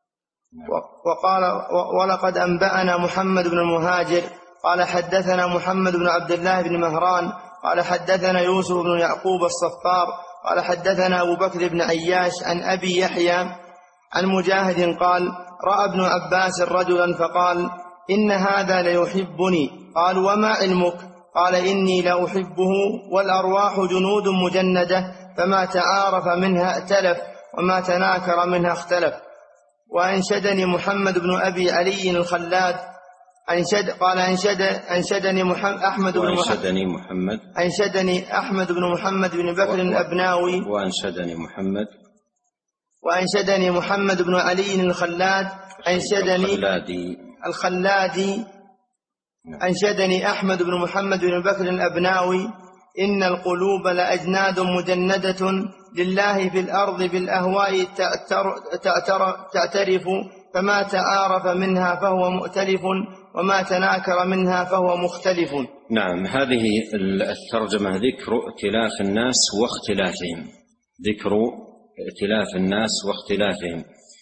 وقال: ولقد أنبأنا محمد بن المهاجر قال حدثنا محمد بن عبد الله بن مهران قال حدثنا يوسف بن يعقوب الصفار قال حدثنا أبو بكر بن عياش عن أبي يحيى عن مجاهد قال: رأى ابن عباس رجلا فقال: إن هذا ليحبني. قال: وما علمك؟ قال: إني لأحبه، والأرواح جنود مجندة، فما تعارف منها ائتلف، وما تناكر منها اختلف. وأنشدني محمد بن أبي علي الخلاد أنشد قال أنشد أنشدني محمد أحمد بن وأنشدني محمد أنشدني أحمد بن محمد بن بكر الأبناوي وأنشدني محمد وأنشدني محمد بن علي الخلاد أنشدني الخلادي الخلادي أنشدني أحمد بن محمد بن بكر الأبناوي: إن القلوب لأجناد مجندة لله في الأرض بالأهواء تعترف، فما تعارف منها فهو مؤتلف، وما تناكر منها فهو مختلف. نعم. هذه الترجمة ذكر ائتلاف الناس واختلافهم، ذكر ائتلاف الناس واختلافهم.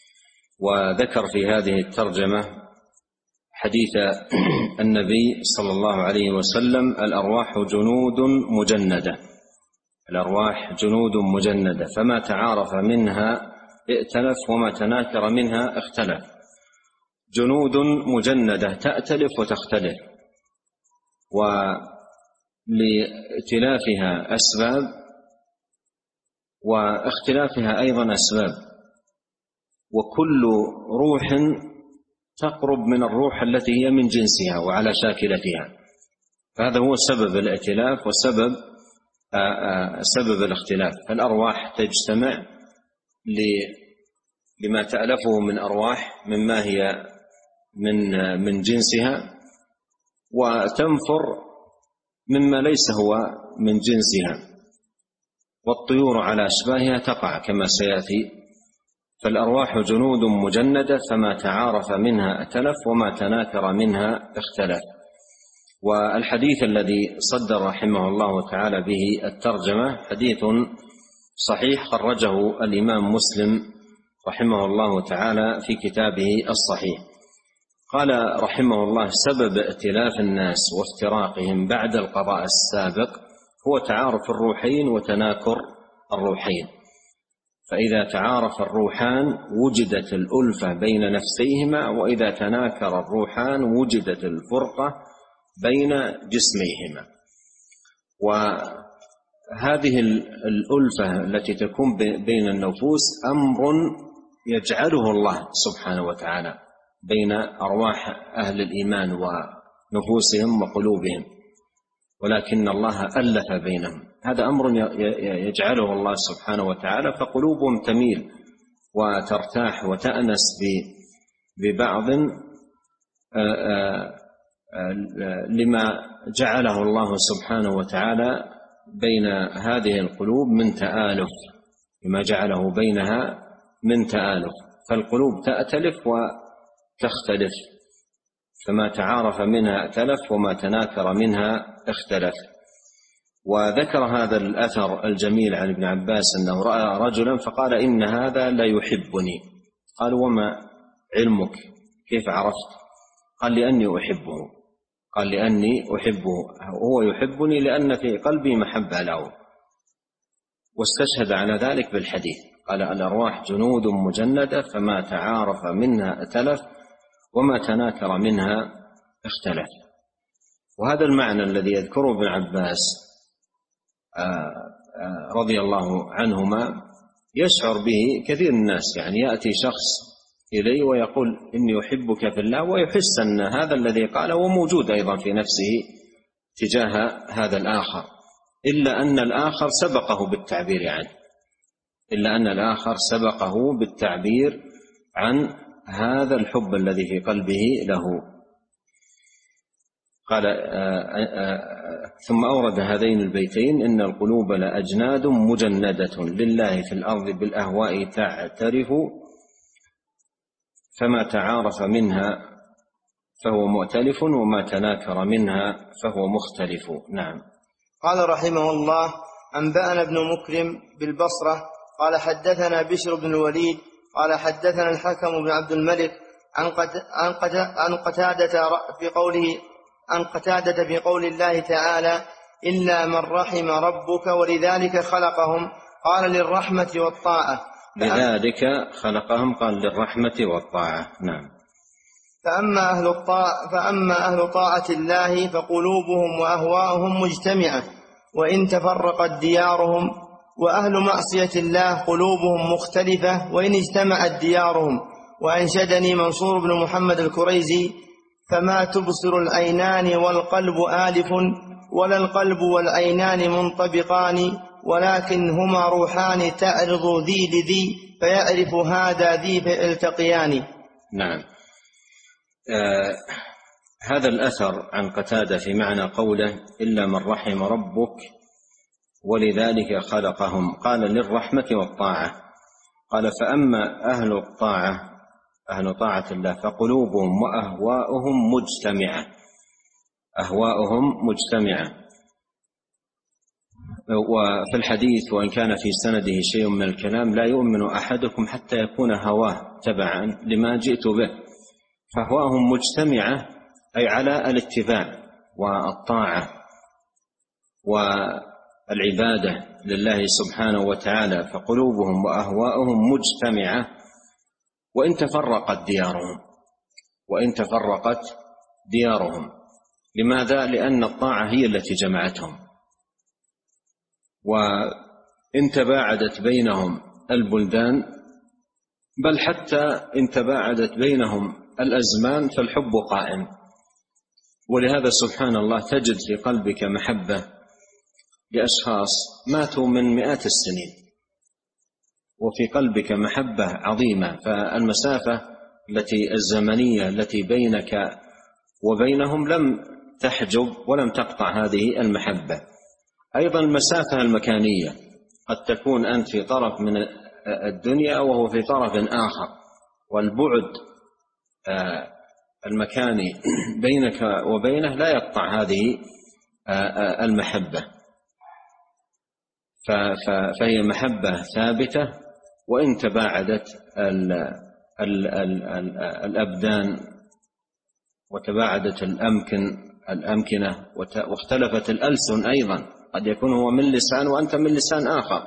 وذكر في هذه الترجمة حديث النبي صلى الله عليه وسلم: الأرواح جنود مجندة، الأرواح جنود مجندة، فما تعارف منها ائتلف، وما تناكر منها اختلف. جنود مجندة تأتلف وتختلف، ولائتلافها أسباب واختلافها أيضا أسباب، وكل روح تقرب من الروح التي هي من جنسها وعلى شاكلتها، فهذا هو سبب الائتلاف وسبب سبب الاختلاف. فالأرواح تجتمع لما تألفه من أرواح مما هي من من جنسها، وتنفر مما ليس هو من جنسها، والطيور على أشباهها تقع كما سيأتي. فالأرواح جنود مجندة، فما تعارف منها ائتلف، وما تناكر منها اختلف. والحديث الذي صدر رحمه الله تعالى به الترجمة حديث صحيح، خرجه الإمام مسلم رحمه الله تعالى في كتابه الصحيح. قال رحمه الله: سبب ائتلاف الناس وافتراقهم بعد القضاء السابق هو تعارف الروحين وتناكر الروحين، فإذا تعارف الروحان وجدت الألفة بين نفسيهما، وإذا تناكر الروحان وجدت الفرقة بين جسميهما. وهذه الألفة التي تكون بين النفوس أمر يجعله الله سبحانه وتعالى بين أرواح أهل الإيمان ونفوسهم وقلوبهم، ولكن الله ألف بينهم. هذا أمر يجعله الله سبحانه وتعالى، فقلوبهم تميل وترتاح وتأنس ببعض لما جعله الله سبحانه وتعالى بين هذه القلوب من تآلف، لما جعله بينها من تآلف. فالقلوب تأتلف وتختلف، فما تعارف منها ائتلف، وما تناكر منها اختلف. وذكر هذا الأثر الجميل عن ابن عباس أنه رأى رجلا فقال: إن هذا لا يحبني. قال: وما علمك؟ كيف عرفت؟ قال: لأني أحبه. قال: لأني أحبه، هو يحبني لأن في قلبي محبة له. واستشهد على ذلك بالحديث، قال: الأرواح جنود مجندة، فما تعارف منها ائتلف، وما تناكر منها اختلف. وهذا المعنى الذي يذكره ابن عباس رضي الله عنهما يشعر به كثير من الناس، يعني يأتي شخص إليه ويقول إني أحبك في الله، ويحس أن هذا الذي قاله موجود أيضا في نفسه تجاه هذا الآخر، إلا أن الآخر سبقه بالتعبير عنه إلا أن الآخر سبقه بالتعبير عن هذا الحب الذي في قلبه له. قال آآ آآ ثم أورد هذين البيتين: إن القلوب لأجناد مجندة لله في الأرض بالأهواء تعترف، فما تعارف منها فهو مؤتلف، وما تناكر منها فهو مختلف. نعم. قال رحمه الله: أنبأنا ابن مكرم بالبصرة قال حدثنا بشر بن الوليد قال حدثنا الحكم بن عبد الملك عن قتادة في قوله عن قتادة في قول الله تعالى: إلا من رحم ربك ولذلك خلقهم، قال للرحمة والطاعة. لذلك خلقهم قال للرحمة والطاعة. نعم. فأما أهل الطاعة فأما أهل طاعة الله فقلوبهم وأهواؤهم مجتمعة وإن تفرقت ديارهم، وأهل معصية الله قلوبهم مختلفة وإن اجتمعت ديارهم. وأنشدني منصور بن محمد الكريزي: فما تبصر العينان والقلب آلف، ولا القلب والعينان منطبقان، ولكن هما روحان تعرض ذي لذي، فيعرف هذا ذي فيلتقيان. نعم. آه هذا الأثر عن قتادة في معنى قوله: إلا من رحم ربك ولذلك خلقهم، قال للرحمة والطاعة. قال: فأما أهل الطاعة أهل طاعة الله فقلوبهم وأهواؤهم مجتمعة أهواؤهم مجتمعة. وفي الحديث: وإن كان في سنده شيء من الكلام لا يؤمن أحدكم حتى يكون هواه تبعا لما جئت به. فأهواؤهم مجتمعة أي على الاتباع والطاعة والعبادة لله سبحانه وتعالى. فقلوبهم وأهواؤهم مجتمعة وإن تفرقت ديارهم وإن تفرقت ديارهم لماذا؟ لأن الطاعة هي التي جمعتهم، وإن تباعدت بينهم البلدان، بل حتى إن تباعدت بينهم الأزمان، فالحب قائم. ولهذا سبحان الله تجد في قلبك محبة لأشخاص ماتوا من مئات السنين، وفي قلبك محبة عظيمة، فالمسافة التي الزمنية التي بينك وبينهم لم تحجب ولم تقطع هذه المحبة. أيضا المسافة المكانية، قد تكون أنت في طرف من الدنيا وهو في طرف آخر، والبعد المكاني بينك وبينه لا يقطع هذه المحبة، فهي محبة ثابتة وإن تباعدت الأبدان وتباعدت الأمكن الأمكنة واختلفت الألسن أيضا، قد يكون هو من لسان وأنت من لسان آخر.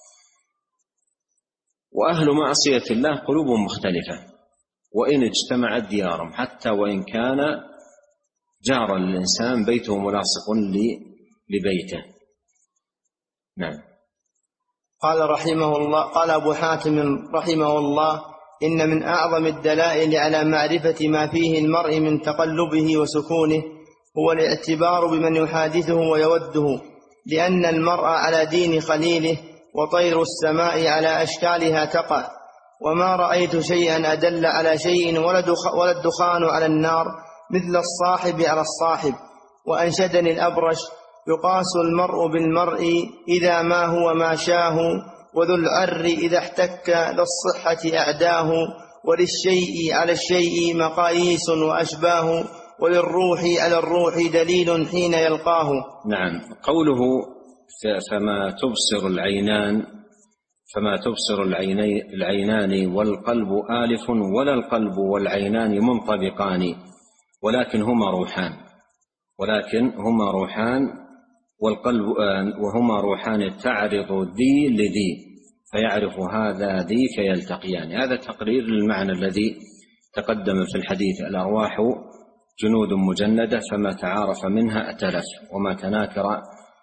وأهل معصية الله قلوبهم مختلفة وإن اجتمعت ديارهم، حتى وإن كان جار الإنسان بيته ملاصق لبيته. نعم. قال رحمه الله قال أبو حاتم رحمه الله: إن من أعظم الدلائل على معرفة ما فيه المرء من تقلبه وسكونه هو الاعتبار بمن يحادثه ويوده، لأن المرء على دين خليله، وطير السماء على أشكالها تقع، وما رأيت شيئا أدل على شيء ولا الدخان على النار مثل الصاحب على الصاحب. وأنشدني الأبرش: يقاس المرء بالمرء إذا ما هو ما شاه، وذو العر إذا احتك للصحة أعداه، وللشيء على الشيء مقاييس وأشباه، وللروح على الروح دليل حين يلقاه. نعم. قوله فما تبصر العينان فما تبصر العينان والقلب آلف، ولا القلب والعينان منطبقان، ولكن هما روحان ولكن هما روحان والقلب وهما روحان تعرض ذي لذي، فيعرف هذا ذي فيلتقيان. هذا تقرير للمعنى الذي تقدم في الحديث: الأرواح جنود مجندة، فما تعارف منها ائتلف، وما تناكر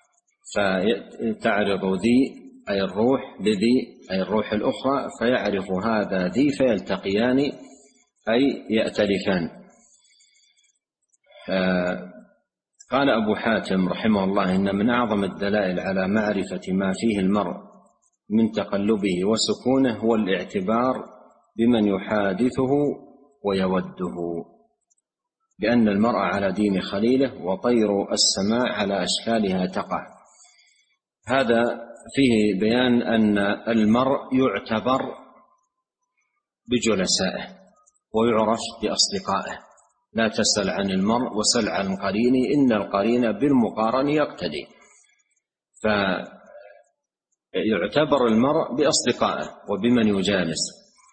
فتعرض ذي أي الروح لذي أي الروح الأخرى، فيعرف هذا ذي فيلتقيان أي يأتلفان. قال أبو حاتم رحمه الله: إن من أعظم الدلائل على معرفة ما فيه المرء من تقلبه وسكونه هو الاعتبار بمن يحادثه ويوده، لأن المرء على دين خليله، وطير السماء على أشكالها تقع. هذا فيه بيان أن المرء يعتبر بجلسائه ويعرف بأصدقائه. لا تسل عن المرء وسل عن قرينه، إن القرين بالمقارن يقتدي. فيعتبر المرء بأصدقائه وبمن يجالس.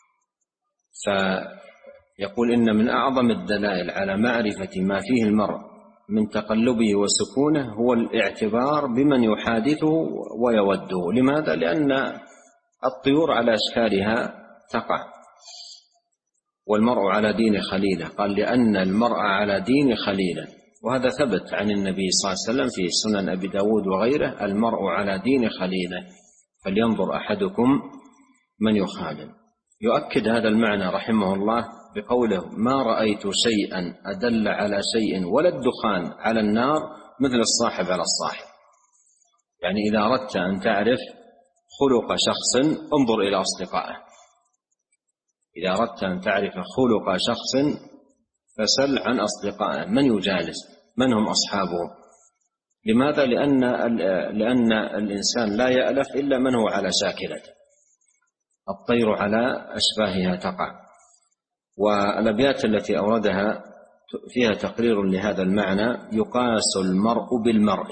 فيقول: إن من أعظم الدلائل على معرفة ما فيه المرء من تقلبه وسكونه هو الاعتبار بمن يحادثه ويوده. لماذا؟ لأن الطيور على أشكالها تقع، والمرء على دين خليله. قال: لأن المرء على دين خليله، وهذا ثبت عن النبي صلى الله عليه وسلم في سنن أبي داود وغيره: المرء على دين خليله فلينظر أحدكم من يخالل. يؤكد هذا المعنى رحمه الله بقوله: ما رأيت شيئا أدل على شيء ولا الدخان على النار مثل الصاحب على الصاحب. يعني إذا أردت أن تعرف خلق شخص انظر إلى أصدقائه. إذا أردت أن تعرف خلق شخص فسل عن أصدقائه، من يجالس، من هم أصحابه. لماذا؟ لأن, لأن الإنسان لا يألف إلا من هو على شاكلته. الطير على أشباهها تقع. والأبيات التي أوردها فيها تقرير لهذا المعنى: يقاس المرء بالمرء،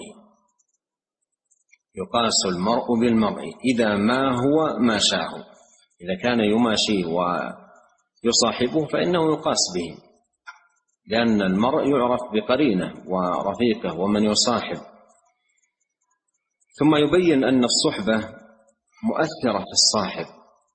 يقاس المرء بالمرء إذا ما هو ما شاء. إذا كان يماشيه ويصاحبه فإنه يقاس به، لأن المرء يعرف بقرينه ورفيقه ومن يصاحب. ثم يبين أن الصحبة مؤثرة في الصاحب،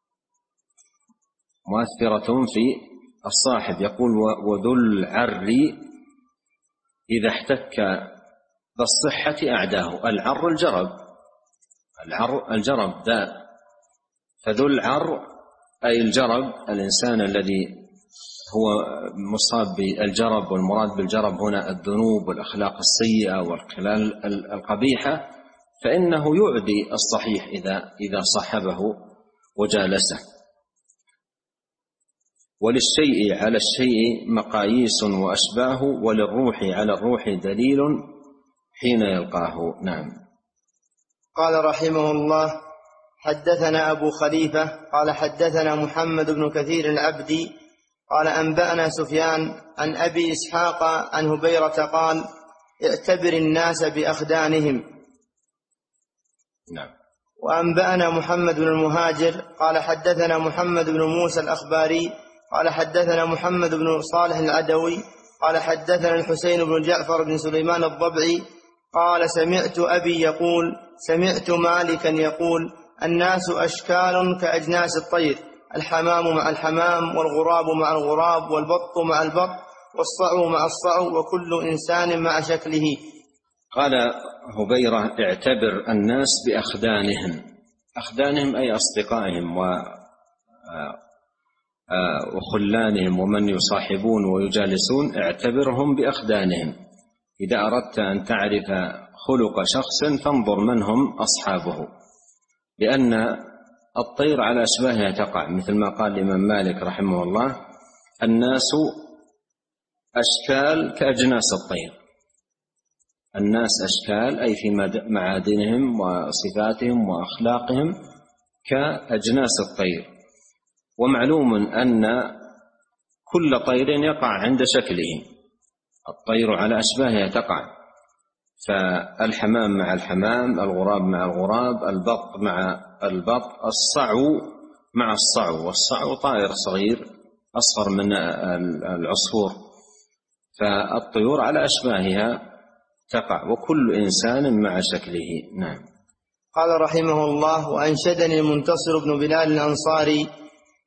مؤثرة في الصاحب. يقول: وذو العر إذا احتك بالصحة أعداه. العر الجرب، العر الجرب داء. فذو العر أي الجرب، الإنسان الذي هو مصاب بالجرب، والمراد بالجرب هنا الذنوب والأخلاق السيئة والخلال القبيحة، فإنه يؤذي الصحيح إذا إذا صاحبه وجالسه. وللشيء على الشيء مقاييس وأشباه، وللروح على الروح دليل حين يلقاه. نعم. قال رحمه الله: حدثنا أبو خليفة قال حدثنا محمد بن كثير العبدي قال أنبأنا سفيان عن أبي إسحاق عن هبيرة قال: اعتبر الناس بأخدانهم. نعم. وأنبأنا محمد بن المهاجر قال حدثنا محمد بن موسى الأخباري قال حدثنا محمد بن صالح العدوي قال حدثنا الحسين بن جعفر بن سليمان الضبعي قال: سمعت أبي يقول: سمعت مالكا يقول: الناس أشكال كأجناس الطير، الحمام مع الحمام، والغراب مع الغراب، والبط مع البط، والصعو مع الصعو، وكل إنسان مع شكله. قال هبيرة: اعتبر الناس بأخدانهم. أخدانهم أي أصدقائهم وخلانهم ومن يصاحبون ويجالسون، اعتبرهم بأخدانهم. إذا أردت أن تعرف خلق شخص فانظر من هم أصحابه، لأن الطير على أشباهها تقع، مثل ما قال الإمام مالك رحمه الله: الناس أشكال كأجناس الطير. الناس أشكال أي في معادنهم وصفاتهم وأخلاقهم كأجناس الطير. ومعلوم أن كل طير يقع عند شكله، الطير على أشباهها تقع، فالحمام مع الحمام، الغراب مع الغراب، البط مع البط، الصعو مع الصعو، والصعو طائر صغير أصغر من العصفور. فالطيور على أشباهها تقع، وكل إنسان مع شكله. نعم. قال رحمه الله: وأنشدني المنتصر بن بلال الأنصاري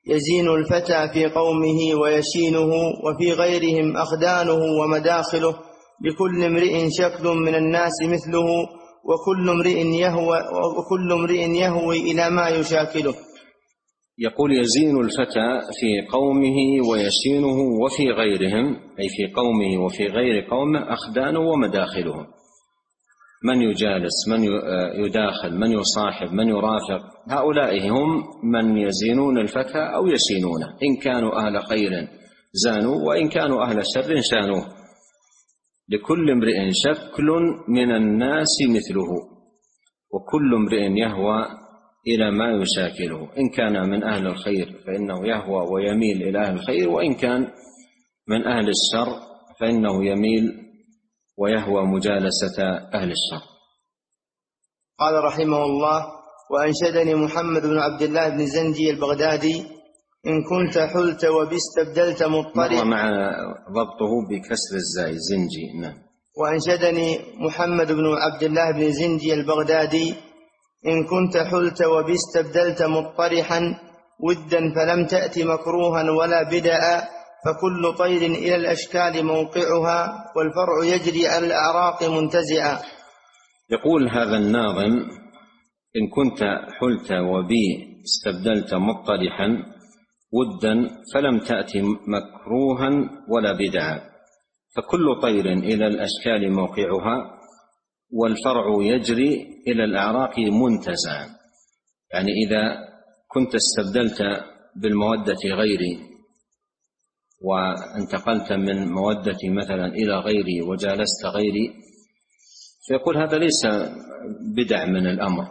يزين الفتى في قومه ويشينه، وفي غيرهم أخدانه ومداخله، لكل امرئ شكل من الناس مثله، وكل امرئ يهوى, وكل امرئ يهوي إلى ما يشاكله. يقول يزين الفتى في قومه ويشينه وفي غيرهم، أي في قومه وفي غير قومه، أخدانه ومداخله، من يجالس، من يداخل، من يصاحب، من يرافق، هؤلاء هم من يزينون الفتى أو يشينونه، إن كانوا أهل خير زانوا، وإن كانوا أهل شر شانوه. لكل امرئ شكل من الناس مثله، وكل امرئ يهوى إلى ما يشاكله، إن كان من أهل الخير فإنه يهوى ويميل إلى أهل الخير، وإن كان من أهل الشر فإنه يميل ويهوى مجالسة أهل الشر. قال رحمه الله: وأنشدني محمد بن عبد الله بن زنجي البغدادي: إن كنت حلت وباستبدلت مضطربا. مع ضبطه بكسر الزاي زنجي. نعم. وأنشدني محمد بن عبد الله بن زنجي البغدادي: إن كنت حلت وباستبدلت مضطرحا ودا فلم تأت مكروها ولا بدعا، فكل طير إلى الأشكال موقعها، والفرع يجري على الأعراق منتزعا. يقول هذا الناظم: إن كنت حلت وبي استبدلت مضطرحا ودا فلم تأت مكروها ولا بدعا، فكل طير إلى الأشكال موقعها، والفرع يجري إلى الأعراق منتزعا. يعني إذا كنت استبدلت بالمودة غيري وانتقلت من مودتي مثلا إلى غيري وجالست غيري، فيقول هذا ليس بدع من الأمر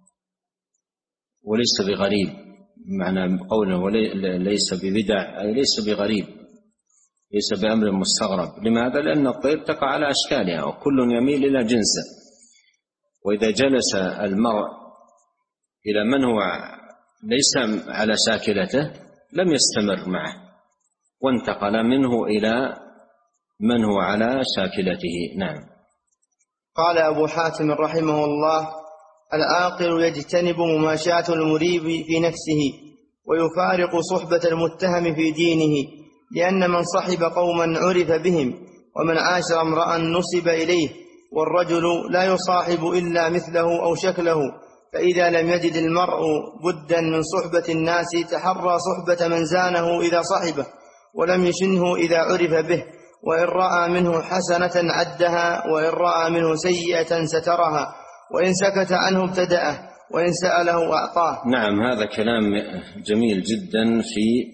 وليس بغريب. معنى قوله ليس ببدع أي ليس بغريب، ليس بأمر مستغرب. لماذا؟ لأن الطير تقع على أشكالها وكل يميل إلى جنسه، وإذا جلس المرء إلى من هو ليس على شاكلته لم يستمر معه، وانتقل منه إلى من هو على شاكلته. نعم. قال أبو حاتم رحمه الله: العاقل يجتنب مماشاة المريب في نفسه، ويفارق صحبة المتهم في دينه، لأن من صحب قوما عرف بهم، ومن عاشر امرأ نصب إليه، والرجل لا يصاحب إلا مثله أو شكله، فإذا لم يجد المرء بدا من صحبة الناس تحرى صحبة من زانه إذا صحبه، ولم يشنه إذا عرف به، وإن رأى منه حسنة عدها، وإن رأى منه سيئة سترها، وإن سكت عنه ابتدأه، وإن سأله أعطاه. نعم، هذا كلام جميل جدا في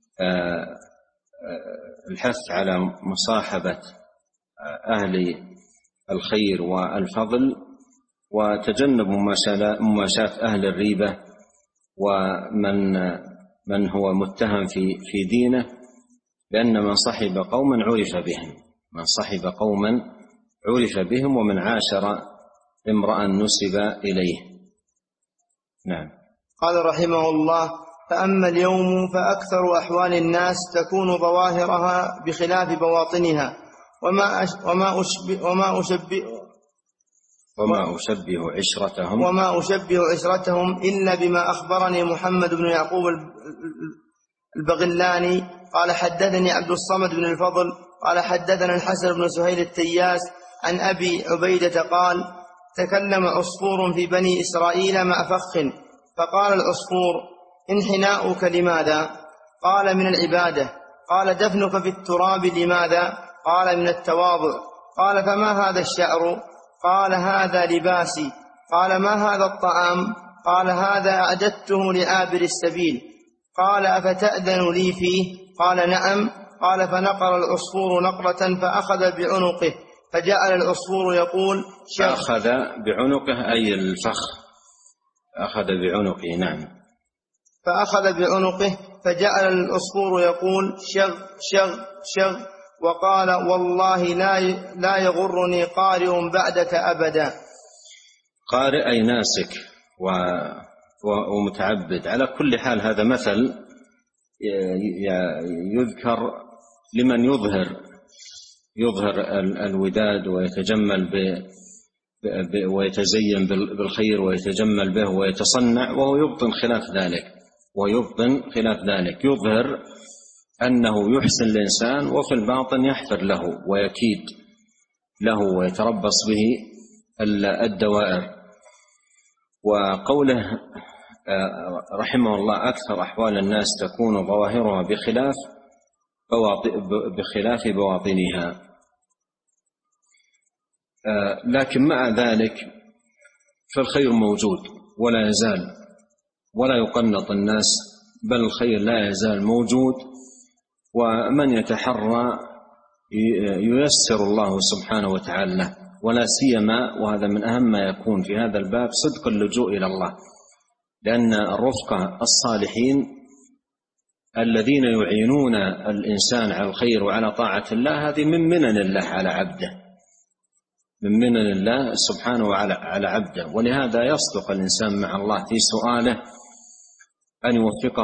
الحث على مصاحبة أهل الخير والفضل، وتجنب مماشاة أهل الريبة ومن من هو متهم في في دينه، لأن من صحب قوما عرف بهم، من صحب قوما عرف بهم، ومن عاشر امرأ نسب إليه. نعم. قال رحمه الله: فأما اليوم فأكثر أحوال الناس تكون ظواهرها بخلاف بواطنها، وما أش وما أشبه وما أشبه وما أشبه عشرتهم وما أشبه عشرتهم إلا بما أخبرني محمد بن يعقوب البغلاني قال: حدثني عبد الصمد بن الفضل قال: حدثنا الحسن بن سهيل التياس عن أبي عبيدة قال: تكلم عصفور في بني إسرائيل مع فخ، فقال العصفور: انحناؤك لماذا؟ قال: من العبادة. قال: دفنك في التراب لماذا؟ قال: من التواضع. قال: فما هذا الشعر؟ قال: هذا لباسي. قال: ما هذا الطعام؟ قال: هذا أعددته لعابر السبيل. قال: أفتأذن لي فيه؟ قال: نعم. قال: فنقر العصفور نقرة فأخذ بعنقه، فجعل العصفور يقول: أخذ بعنقه أي الفخ، أخذ بعنقه. نعم. فأخذ بعنقه فجعل العصفور يقول: شغ شغ شغ، وقال: والله لا لا يغرني قارئ بعدك أبدا. قارئ أي ناسك ومتعبد. على كل حال هذا مثل يذكر لمن يظهر يظهر الوداد ويتجمل ويتزين بالخير ويتجمل به ويتصنع، وهو يبطن خلاف ذلك. ويبطن خلاف ذلك، يظهر أنه يحسن الإنسان وفي الباطن يحفر له ويكيد له ويتربص به الدوائر. وقوله رحمه الله أكثر أحوال الناس تكون ظواهرها بخلاف بخلاف بواطنها، لكن مع ذلك فالخير موجود ولا يزال، ولا يقنط الناس، بل الخير لا يزال موجود، ومن يتحرى ييسر الله سبحانه وتعالى له، ولا سيما وهذا من أهم ما يكون في هذا الباب صدق اللجوء إلى الله، لأن الرفقة الصالحين الذين يعينون الإنسان على الخير وعلى طاعة الله هذه من منن الله على عبده، من منن الله سبحانه على عبده. ولهذا يصدق الإنسان مع الله في سؤاله أن يوفقه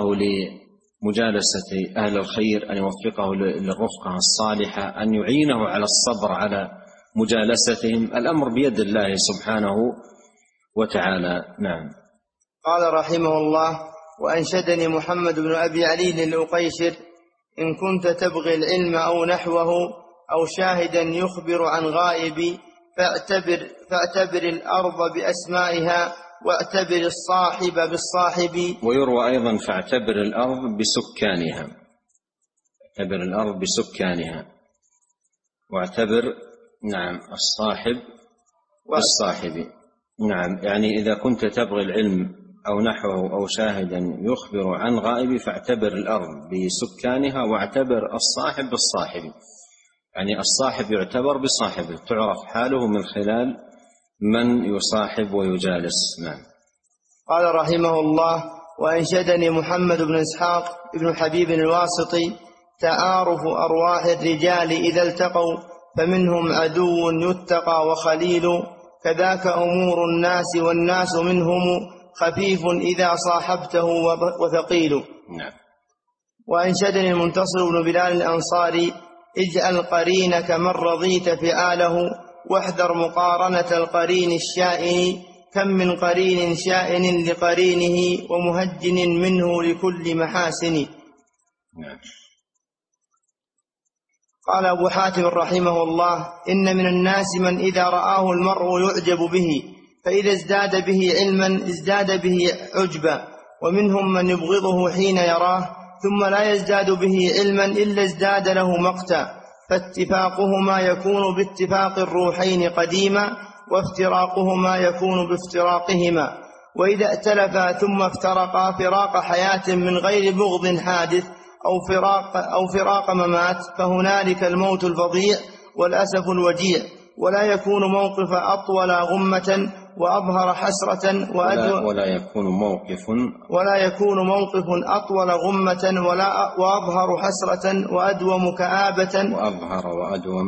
لمجالسة أهل الخير، أن يوفقه للرفقة الصالحة، أن يعينه على الصبر على مجالستهم. الأمر بيد الله سبحانه وتعالى. نعم. قال رحمه الله: وأنشدني محمد بن أبي علي الأقيشر: إن كنت تبغي العلم أو نحوه أو شاهدا يخبر عن غائب فاعتبر, فاعتبر الأرض بأسمائها واعتبر الصاحب بالصاحب. ويروى أيضا: فاعتبر الأرض بسكانها، اعتبر الأرض بسكانها، واعتبر نعم الصاحب بالصاحب. نعم، يعني إذا كنت تبغي العلم أو نحوه أو شاهدا يخبر عن غائب فاعتبر الأرض بسكانها واعتبر الصاحب بالصاحب، يعني الصاحب يعتبر بصاحبه، تعرف حاله من خلال من يصاحب ويجالس. نعم. قال رحمه الله: وأنشدني محمد بن إسحاق بن حبيب الواسطي: تعارف أرواح الرجال إذا التقوا فمنهم عدو يتقى وخليل، كذاك أمور الناس والناس منهم خفيف إذا صاحبته وثقيل. نعم. وأنشدني المنتصر بن بلال الأنصاري: اجعل قرينك من رضيت فعاله واحذر مقارنة القرين الشائن، كم من قرين شائن لقرينه ومهجن منه لكل محاسن. نعم. قال أبو حاتم رحمه الله: إن من الناس من إذا رآه المرء يعجب به، فإذا ازداد به علما ازداد به عجبا، ومنهم من يبغضه حين يراه ثم لا يزداد به علما إلا ازداد له مقتا، فاتفاقهما يكون باتفاق الروحين قديما، وافتراقهما يكون بافتراقهما، وإذا ائتلفا ثم افترقا فراق حياة من غير بغض حادث أو فراق, أو فراق ممات، فهنالك الموت الفظيع والأسف الوجيع، ولا يكون موقف أطول غمة وأظهر حسرة ولا, ولا يكون موقف ولا يكون موقف أطول غمة ولا وأظهر حسرة وأدوم كآبة وأظهر وأدوم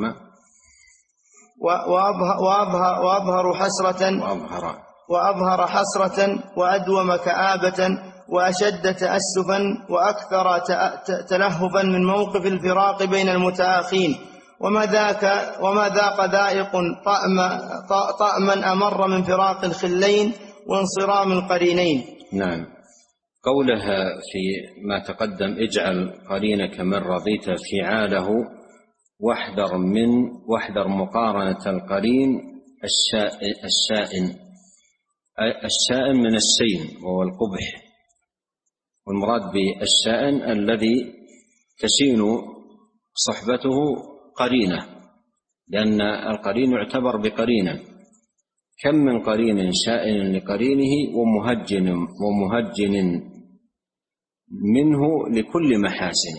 وأظهر, وأظهر, وأظهر حسرة وأظهر وأظهر حسرة وأدوم كآبة وأشد تأسفا وأكثر تلهفا من موقف الفراق بين المتآخين، وما ذاك وما ذاق ذائق طعم طعما أمر من فراق الخلين وانصرام القرينين. نعم. قولها في ما تقدم: اجعل قرينك من رضيت فعاله واحذر من واحذر مقارنة القرين الشائن. الشائن من الشين وهو القبح، والمراد بالشائن الذي تشين صحبته قرينة، لأن القرين يعتبر بقرينة. كم من قرين شائن لقرينه ومهجن ومهجن منه لكل محاسن،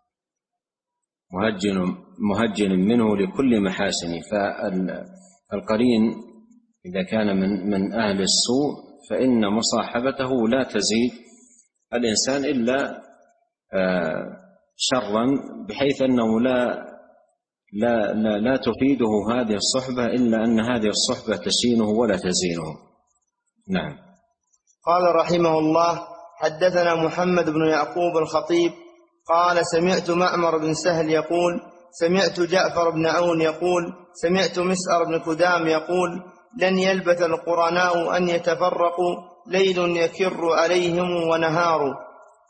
مهجن مهجن منه لكل محاسن. فالقرين إذا كان من من أهل السوء فإن مصاحبته لا تزيد الإنسان إلا شرا، بحيث أنه لا لا لا, لا تفيده هذه الصحبة إلا أن هذه الصحبة تشينه ولا تزينه. نعم. قال رحمه الله: حدثنا محمد بن يعقوب الخطيب قال: سمعت معمر بن سهل يقول: سمعت جعفر بن عون يقول: سمعت مسعر بن كدام يقول: لن يلبث القرناء أن يتفرقوا، ليل يكر عليهم ونهار.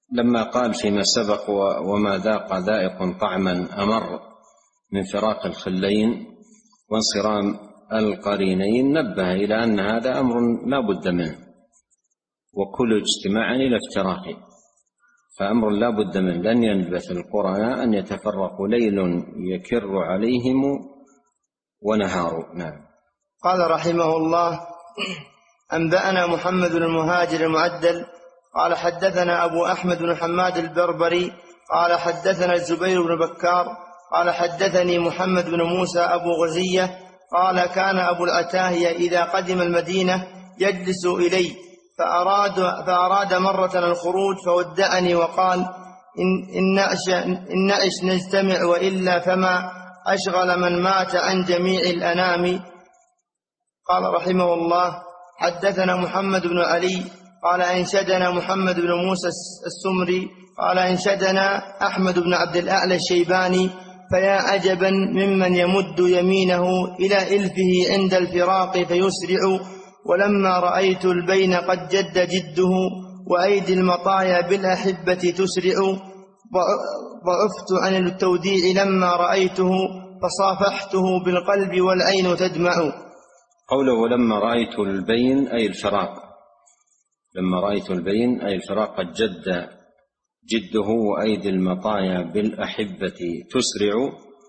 لما قال فيما سبق وما ذاق ذائق طعما أمر من فراق الخلين وانصرام القرينين، نبه إلى أن هذا أمر لا بد منه، وكل اجتماع إلى افتراق، فأمر لا بد منه، لن يلبث القرناء أن يتفرقوا ليل يكر عليهم ونهار. نعم. قال رحمه الله: أنبأنا محمد بن المهاجر المعدل قال حدثنا أبو أحمد بن حماد البربري قال حدثنا الزبير بن بكار قال حدثني محمد بن موسى أبو غزية قال كان أبو العتاهية إذا قدم المدينة يجلس إلي فأراد, فأراد مرة الخروج فودعني وقال إن, إن, نعش, إن نعش نجتمع وإلا فما أشغل من مات عن جميع الأنام. قال رحمه الله: حدثنا محمد بن علي قال أنشدنا محمد بن موسى السمري قال أنشدنا أحمد بن عبد الأعلى الشيباني: فيا عجبا ممن يمد يمينه إلى إلفه عند الفراق فيسرع، ولما رأيت البين قد جد جده وأيدي المطايا بالأحبة تسرع، ضعفت عن التوديع لما رأيته فصافحته بالقلب والعين تدمع. قوله ولما رأيت البين أي الفراق، لما رأيت البين أي الفراق قد جد جده وأيدي المطايا بالأحبة تسرع،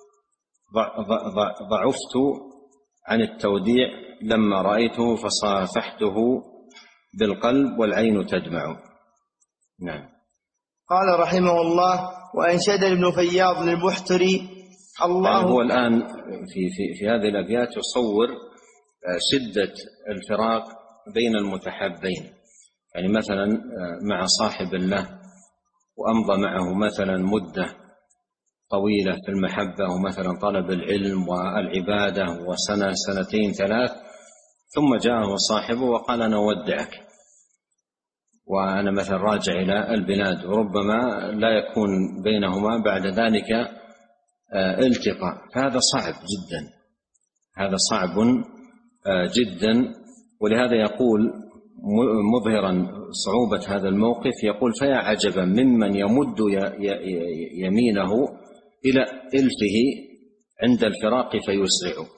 ضعفت عن التوديع لما رأيته فصافحته بالقلب والعين تدمع. نعم. قال رحمه الله: وأنشد ابن فياض البحتري الله. يعني هو الآن في, في, في هذه الأبيات يصور شدة الفراق بين المتحابين، يعني مثلا مع صاحب الله وأمضى معه مثلا مدة طويلة في المحبة ومثلا طلب العلم والعبادة وسنة سنتين ثلاث، ثم جاءه صاحبه وقال أنا أودعك وأنا مثلا راجع إلى البلاد، وربما لا يكون بينهما بعد ذلك التقاء، فهذا صعب جدا، هذا صعب جدا. ولهذا يقول مظهرا صعوبة هذا الموقف، يقول فيا عجبا ممن يمد يمينه إلى إلفه عند الفراق فيسرع،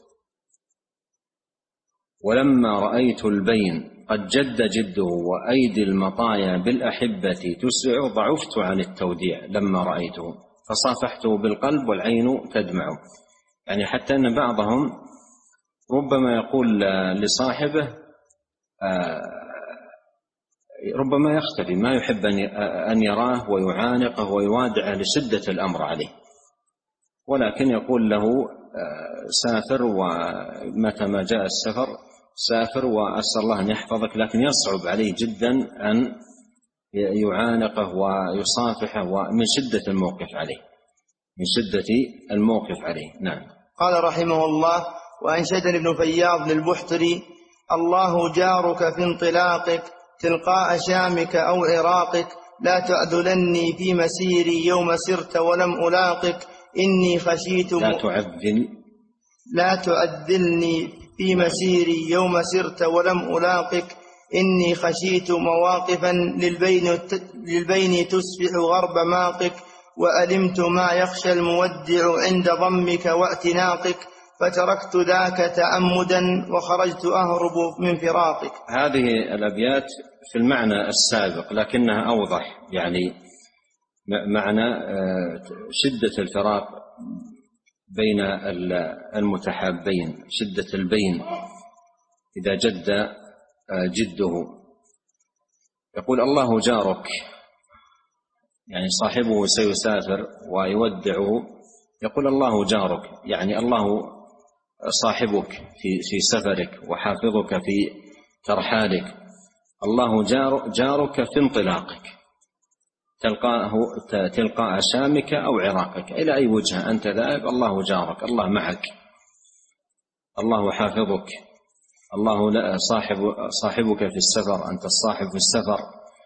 ولما رأيت البين قد جد جده وأيدي المطايا بالأحبة تسرع، ضعفت عن التوديع لما رأيته فصافحته بالقلب والعين تدمع. يعني حتى أن بعضهم ربما يقول لصاحبه ربما يختفي، ما يحب أن يراه ويعانقه ويوادعه لشدة الأمر عليه، ولكن يقول له سافر، ومتى ما جاء السفر سافر وأسأل الله أن يحفظك، لكن يصعب عليه جدا أن يعانقه ويصافحه ومن شدة الموقف عليه، من شدة الموقف عليه. نعم. قال رحمه الله: وأنشدني ابن فياض للبحتري الله جارك في انطلاقك تلقاء شامك أو عراقك، لا تعذلني في مسيري يوم سرت ولم ألاقك، إني خشيت لا تعذل لا تعذلني في مسيري يوم سرت ولم ألاقك، إني خشيت مواقفا للبين, للبين تسبح غرب ماقك، وألمت ما يخشى المودع عند ضمك واعتناقك، فتركت ذاك تعمدا وخرجت أهرب من فراقك. هذه الأبيات في المعنى السابق لكنها أوضح، يعني معنى شدة الفراق بين المتحابين، شدة البين إذا جد جده. يقول الله جارك، يعني صاحبه سيسافر ويودعه، يقول الله جارك، يعني الله صاحبك في في سفرك وحافظك في ترحالك، الله جار جارك في انطلاقك، تلقاه تلقاء شامك أو عراقك، إلى أي وجهة أنت ذاهب الله جارك، الله معك، الله حافظك، الله صاحب صاحبك في السفر، أنت الصاحب في السفر.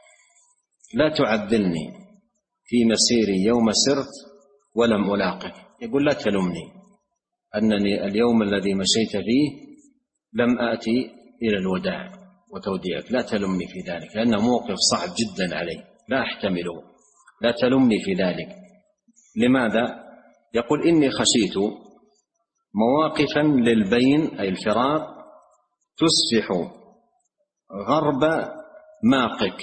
لا تعذلني في مسيري يوم سرت ولم ألاقك، يقول لا تلمني أنني اليوم الذي مشيت فيه لم آتي إلى الوداع وتوديعك، لا تلمني في ذلك، لأنه موقف صعب جدا علي لا أحتمله. لا تلمني في ذلك. لماذا؟ يقول إني خشيت مواقفا للبين أي الفراق تسفح غرب ماقك،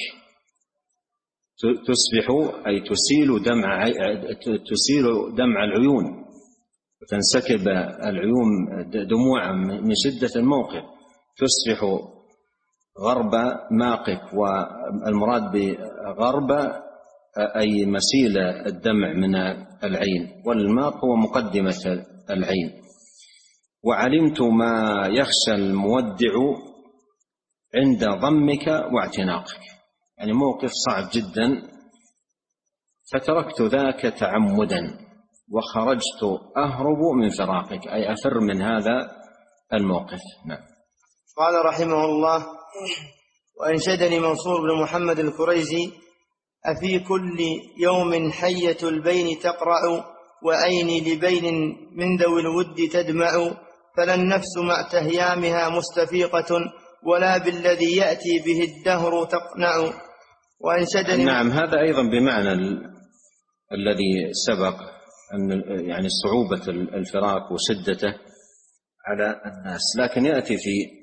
تسفح أي تسيل دمع تسيل دمع العيون وتنسكب العيون دموعا من شدة الموقف. تسفح غرب ماقك، والمراد بغرب أي مسيل الدمع من العين، والماق هو مقدمة العين. وعلمت ما يخشى المودع عند ضمك واعتناقك، يعني موقف صعب جدا، فتركت ذاك تعمدا وخرجت أهرب من فراقك، أي أفر من هذا الموقف. نعم. قال رحمه الله: وأنشدني منصور بن محمد الكريزي: أفي كل يوم حية البين تقرأ، وعيني لبين من ذوي الود تدمع، فلا النفس مع تهيامها مستفيقة، ولا بالذي يأتي به الدهر تقنع. وأنشدني نعم، هذا أيضا بمعنى ال... الذي سبق، أن يعني صعوبة الفراق وشدته على الناس، لكن يأتي في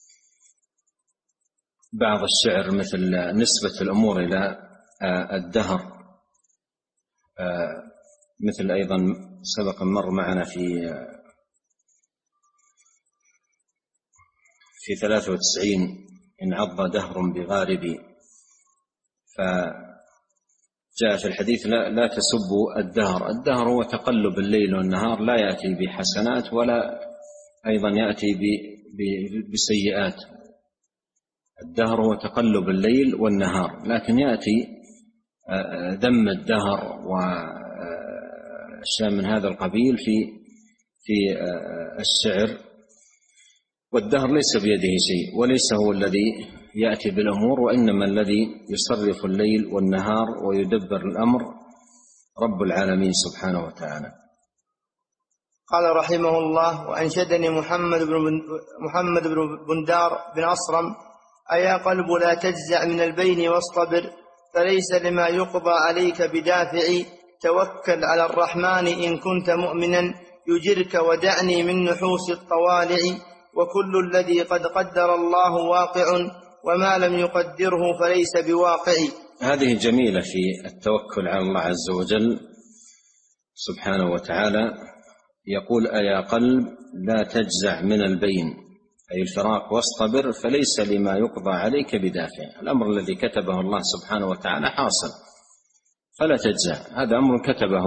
بعض الشعر مثل نسبة الأمور إلى الدهر، مثل أيضا سبق مر معنا في في ثلاثة وتسعين: إن عض دهر بغاربي. فجاء في الحديث: لا, لا تسبوا الدهر. الدهر هو تقلب الليل والنهار، لا يأتي بحسنات ولا أيضا يأتي بسيئات. الدهر هو تقلب الليل والنهار، لكن يأتي ذم الدهر وشيء من هذا القبيل في في الشعر. والدهر ليس بيده شيء، وليس هو الذي يأتي بالأمور، وإنما الذي يصرف الليل والنهار ويدبر الأمر رب العالمين سبحانه وتعالى. قال رحمه الله: وأنشدني محمد بن محمد بن بندار بن أصرم: أيا قلب لا تجزع من البين واصطبر، فليس لما يقضى عليك بدافع، توكل على الرحمن إن كنت مؤمنا، يجرك ودعني من نحوس الطوالع، وكل الذي قد قدر الله واقع، وما لم يقدره فليس بواقع. هذه جميلة في التوكل على الله عز وجل سبحانه وتعالى. يقول: أيا قلب لا تجزع من البين أي الفراق واصطبر، فليس لما يقضى عليك بدافع. الأمر الذي كتبه الله سبحانه وتعالى حاصل، فلا تجزع. هذا أمر كتبه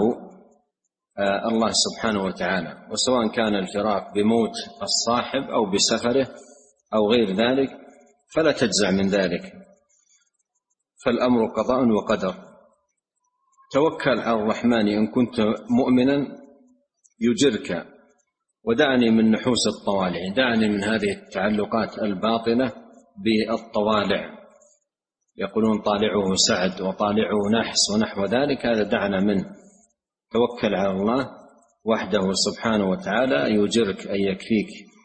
الله سبحانه وتعالى، وسواء كان الفراق بموت الصاحب أو بسفره أو غير ذلك فلا تجزع من ذلك، فالأمر قضاء وقدر. توكل على الرحمن إن كنت مؤمنا يجرك ودعني من نحوس الطوالع. دعني من هذه التعلقات الباطلة بالطوالع، يقولون طالعه سعد وطالعه نحس ونحو ذلك، هذا دعنا منه. توكل على الله وحده سبحانه وتعالى يجرك أي يكفيك،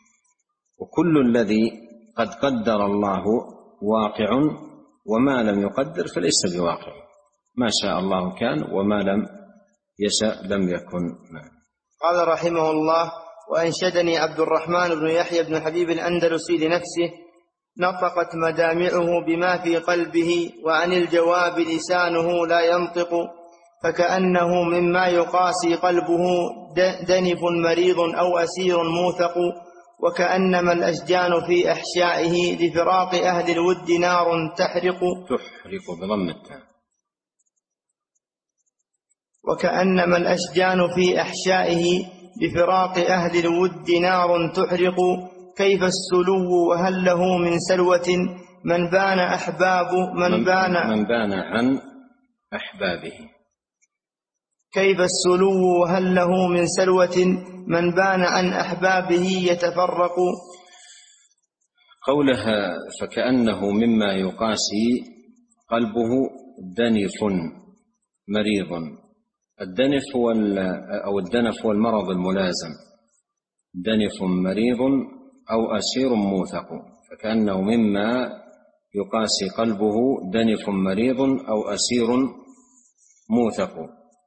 وكل الذي قد قدر الله واقع، وما لم يقدر فليس بواقع. ما شاء الله كان، وما لم يشاء لم يكن. قال رحمه الله: وأنشدني عبد الرحمن بن يحيى بن حبيب الأندلسي لنفسه: نطقت مدامعه بما في قلبه، وعن الجواب لسانه لا ينطق، فكأنه مما يقاسي قلبه دنف مريض أو أسير موثق، وكأنما الأشجان في أحشائه لفراق أهل الود نار تحرق تحرق بضم التاء. وكأنما الأشجان في أحشائه لفراق أهل الود نار تحرق، كيف السلو وهل له من سلوة، من بان أحباب من بان من بان عن أحبابه. كيف السلو وهل له من سلوة، من بان عن أحبابه يتفرق. قولها فكأنه مما يقاسي قلبه دنف مريض. الدنف هو أو الدنف هو المرض الملازم، دنف مريض أو أسير موثق، فكأنه مما يقاسي قلبه دنف مريض أو أسير موثق.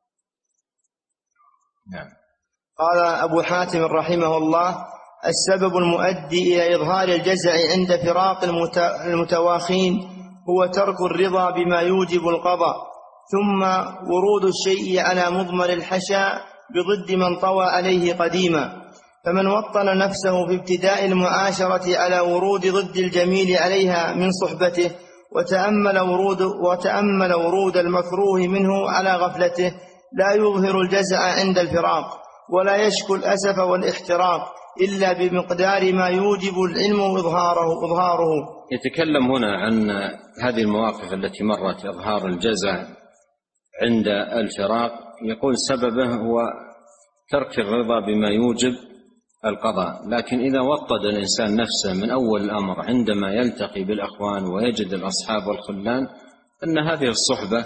نعم. قال أبو حاتم رحمه الله: السبب المؤدي إلى إظهار الجزع عند فراق المتواخين هو ترك الرضا بما يوجب القضاء، ثم ورود الشيء على مضمر الحشا بضد من طوى عليه قديما. فمن وطن نفسه في ابتداء المعاشرة على ورود ضد الجميل عليها من صحبته، وتأمل ورود, وتأمل ورود المكروه منه على غفلته، لا يظهر الجزع عند الفراق، ولا يشكو الأسف والاحتراق إلا بمقدار ما يوجب العلم إظهاره, إظهاره. يتكلم هنا عن هذه المواقف التي مرت، إظهار الجزع عند الفراق. يقول سببه هو ترك الرضا بما يوجب القضاء، لكن إذا وطد الإنسان نفسه من أول الأمر عندما يلتقي بالأخوان ويجد الأصحاب والخلان أن هذه الصحبة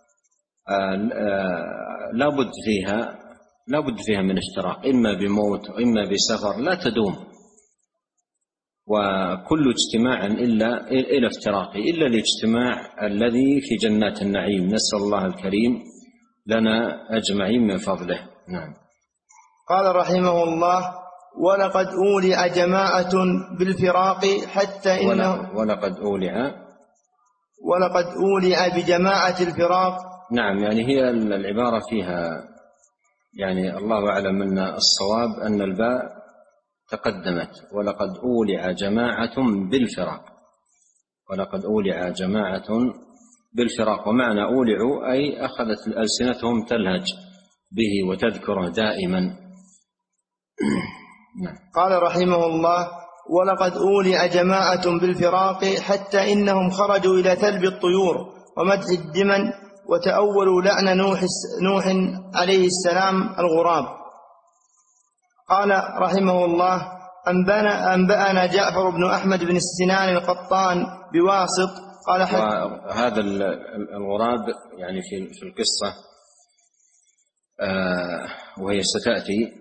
لا بد فيها لا بد فيها من افتراق، إما بموت وإما بسفر، لا تدوم، وكل اجتماع إلا إلى افتراقه، إلا الاجتماع الذي في جنات النعيم. نسأل الله الكريم لنا أجمعين من فضله. نعم. قال رحمه الله: ولقد أولع جماعة بالفراق حتى إنه ولقد أولع ولقد أولع بجماعة الفراق. نعم، يعني هي العبارة فيها يعني الله أعلم أن الصواب أن الباء تقدمت، ولقد أولع جماعة بالفراق، ولقد أولع جماعة بالفراق، ومعنى أولعوا أي أخذت ألسنتهم تلهج به وتذكره دائما. قال رحمه الله: ولقد أولع جماعة بالفراق حتى إنهم خرجوا إلى ثلب الطيور ومدح الدمن، وتأولوا لعن نوح, نوح عليه السلام الغراب. قال رحمه الله: أنبأنا, أنبأنا جعفر بن أحمد بن السنان القطان بواسط قال هذا الغراب يعني في في القصة آه وهي ستأتي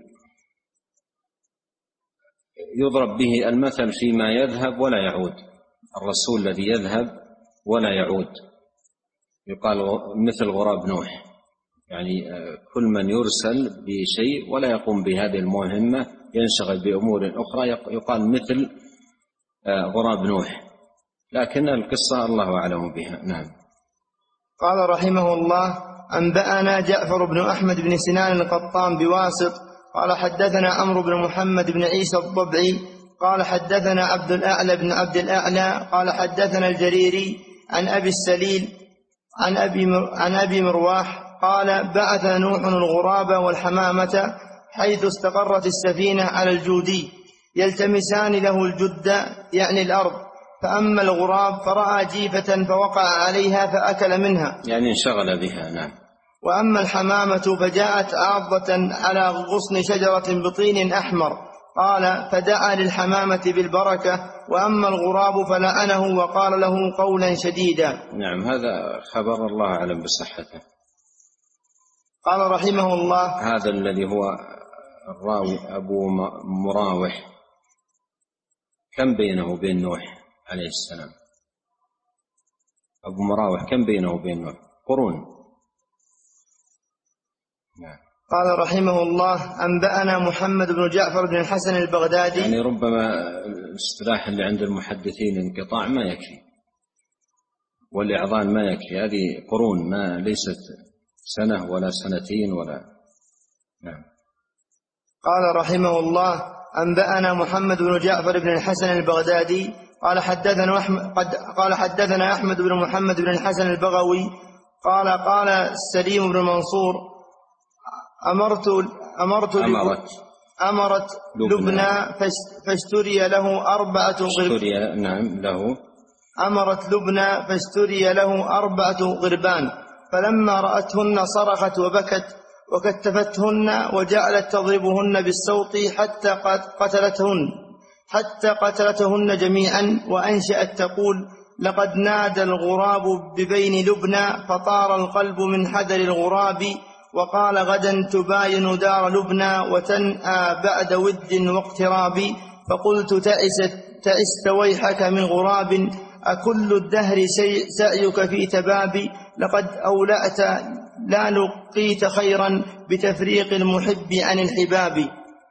يضرب به المثل فيما يذهب ولا يعود، الرسول الذي يذهب ولا يعود يقال مثل غراب نوح، يعني كل من يرسل بشيء ولا يقوم بهذه المهمة ينشغل بأمور أخرى يقال مثل غراب نوح، لكن القصة الله أعلم بها. نعم. قال رحمه الله: أنبأنا جعفر بن أحمد بن سنان القطان بواسط قال حدثنا عمرو بن محمد بن عيسى الضبعي قال حدثنا عبد الأعلى بن عبد الأعلى قال حدثنا الجريري عن أبي السليل عن أبي, عن أبي مرواح قال: بعث نوح الغراب والحمامة حيث استقرت السفينة على الجودي يلتمسان له الجد يعني الأرض، فأما الغراب فرأى جيفة فوقع عليها فأكل منها، يعني انشغل بها. نعم. وأما الحمامة فجاءت عاضة على غصن شجرة بطين أحمر قال: فدعا للحمامة بالبركة، وأما الغراب فلعنه وقال له قولا شديدا. نعم، هذا خبر الله أعلم بصحته. قال رحمه الله: هذا الذي هو الراوي أبو مراوح كم بينه وبين نوح عليه السلام؟ أبو مراوح كم بينه وبين نوح؟ قرون. نعم. قال رحمه الله: أنبأنا محمد بن جعفر بن الحسن البغدادي. يعني ربما الاصطلاح اللي عند المحدثين انقطاع ما يكفي، والإعظام ما يكفي، هذه قرون ما ليست سنة ولا سنتين ولا. نعم. قال رحمه الله: أنبأنا محمد بن جعفر بن الحسن البغدادي قال حدثنا أحمد قال حدثنا أحمد بن محمد بن الحسن البغوي قال قال سليم بن منصور: أمرت أمرت أمرت أمرت لبنى فاشتري له أربعة غربان. نعم له أمرت لبنى فاشتري له أربعة غربان، فلما رأتهن صرخت وبكت وكتفتهن وجعلت تضربهن بالصوت حتى قتلتهن حتى قتلتهن جميعا، وأنشأت تقول: لقد نادى الغراب ببين لبنى فطار القلب من حذر الغراب، وقال: غدا تباين دار لبنى وتنأى بعد ود واقتراب. فقلت: تأست, تأست ويحك من غراب، أكل الدهر سعيك في تباب، لقد أولأت لا لقيت خيرا بتفريق المحب عن الحباب.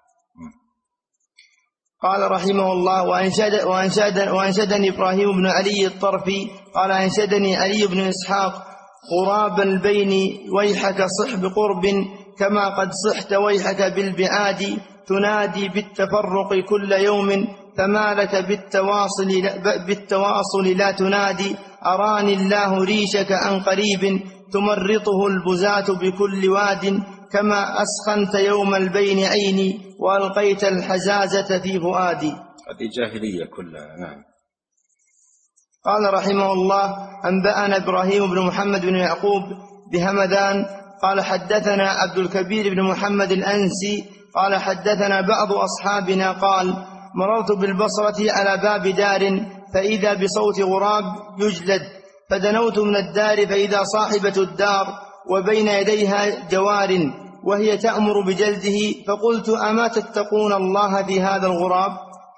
قال رحمه الله: وأنشد وأنشد وأنشدني إبراهيم بن علي الطرفي قال: أنشدني علي بن إسحاق: غراب البين ويحك صح بقرب كما قد صحت ويحك بالبعاد، تنادي بالتفرق كل يوم فما لك بالتواصل بالتواصل لا تنادي، أراني الله ريشك عن قريب تمرطه البزاة بكل واد، كما أسخنت يوم البين عيني وألقيت الحزازة في فؤادي. هذه جاهلية كلها. نعم. قال رحمه الله: أنبأنا إبراهيم بن محمد بن يعقوب بهمدان قال حدثنا عبد الكبير بن محمد الأنسي قال حدثنا بعض أصحابنا قال: مررت بالبصرة على باب دار فإذا بصوت غراب يجلد، فدنوت من الدار فإذا صاحبة الدار وبين يديها جوار وهي تأمر بجلده، فقلت: أما تتقون الله في هذا الغراب؟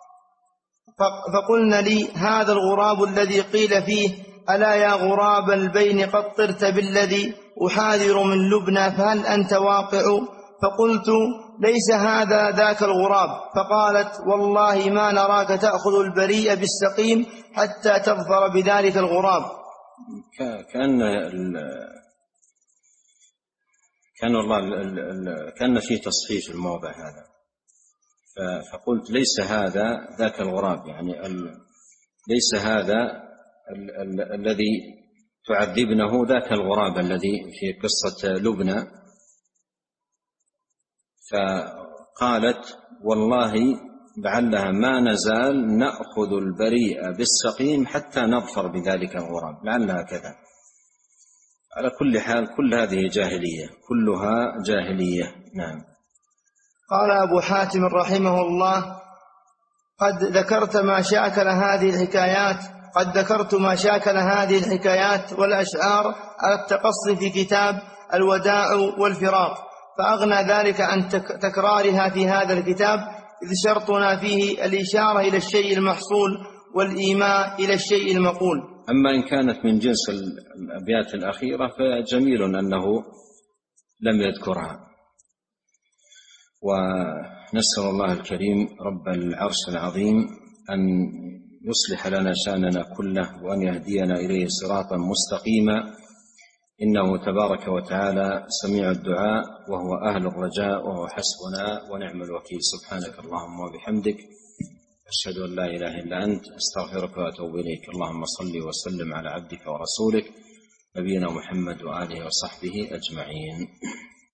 فقلنا لي: هذا الغراب الذي قيل فيه: ألا يا غراب البين قد طرت بالذي أحاذر من لبنى فهل أنت واقع؟ فقلت: ليس هذا ذاك الغراب. فقالت: والله ما نراك تأخذ البريء بالسقيم حتى تظفر بذلك الغراب. كأن كان الله كان في تصحيح الموضع هذا، فقلت: ليس هذا ذاك الغراب، يعني ليس هذا ال ال الذي تعذبنه ذاك الغراب الذي في قصة لبنى. فقالت: والله لعلها ما نزال نأخذ البريء بالسقيم حتى نظفر بذلك الغراب، لعلها كذا. على كل حال كل هذه جاهلية، كلها جاهلية. نعم. قال أبو حاتم رحمه الله: قد ذكرت ما شاكل هذه الحكايات قد ذكرت ما شاكل هذه الحكايات والأشعار على التقصي في كتاب الوداع والفراق، فأغنى ذلك عن تكرارها في هذا الكتاب، إذ شرطنا فيه الإشارة إلى الشيء المحصول والإيماء إلى الشيء المقول. أما إن كانت من جنس الأبيات الأخيرة فجميل أنه لم يذكرها. ونسأل الله الكريم رب العرش العظيم أن يصلح لنا شأننا كله وأن يهدينا إليه صراطا مستقيما، إنه تبارك وتعالى سميع الدعاء وهو أهل الرجاء وهو حسبنا ونعم الوكيل. سبحانك اللهم وبحمدك، أشهد أن لا إله إلا أنت، أستغفرك وأتوب إليك. اللهم صل وسلم على عبدك ورسولك نبينا محمد وآله وصحبه أجمعين.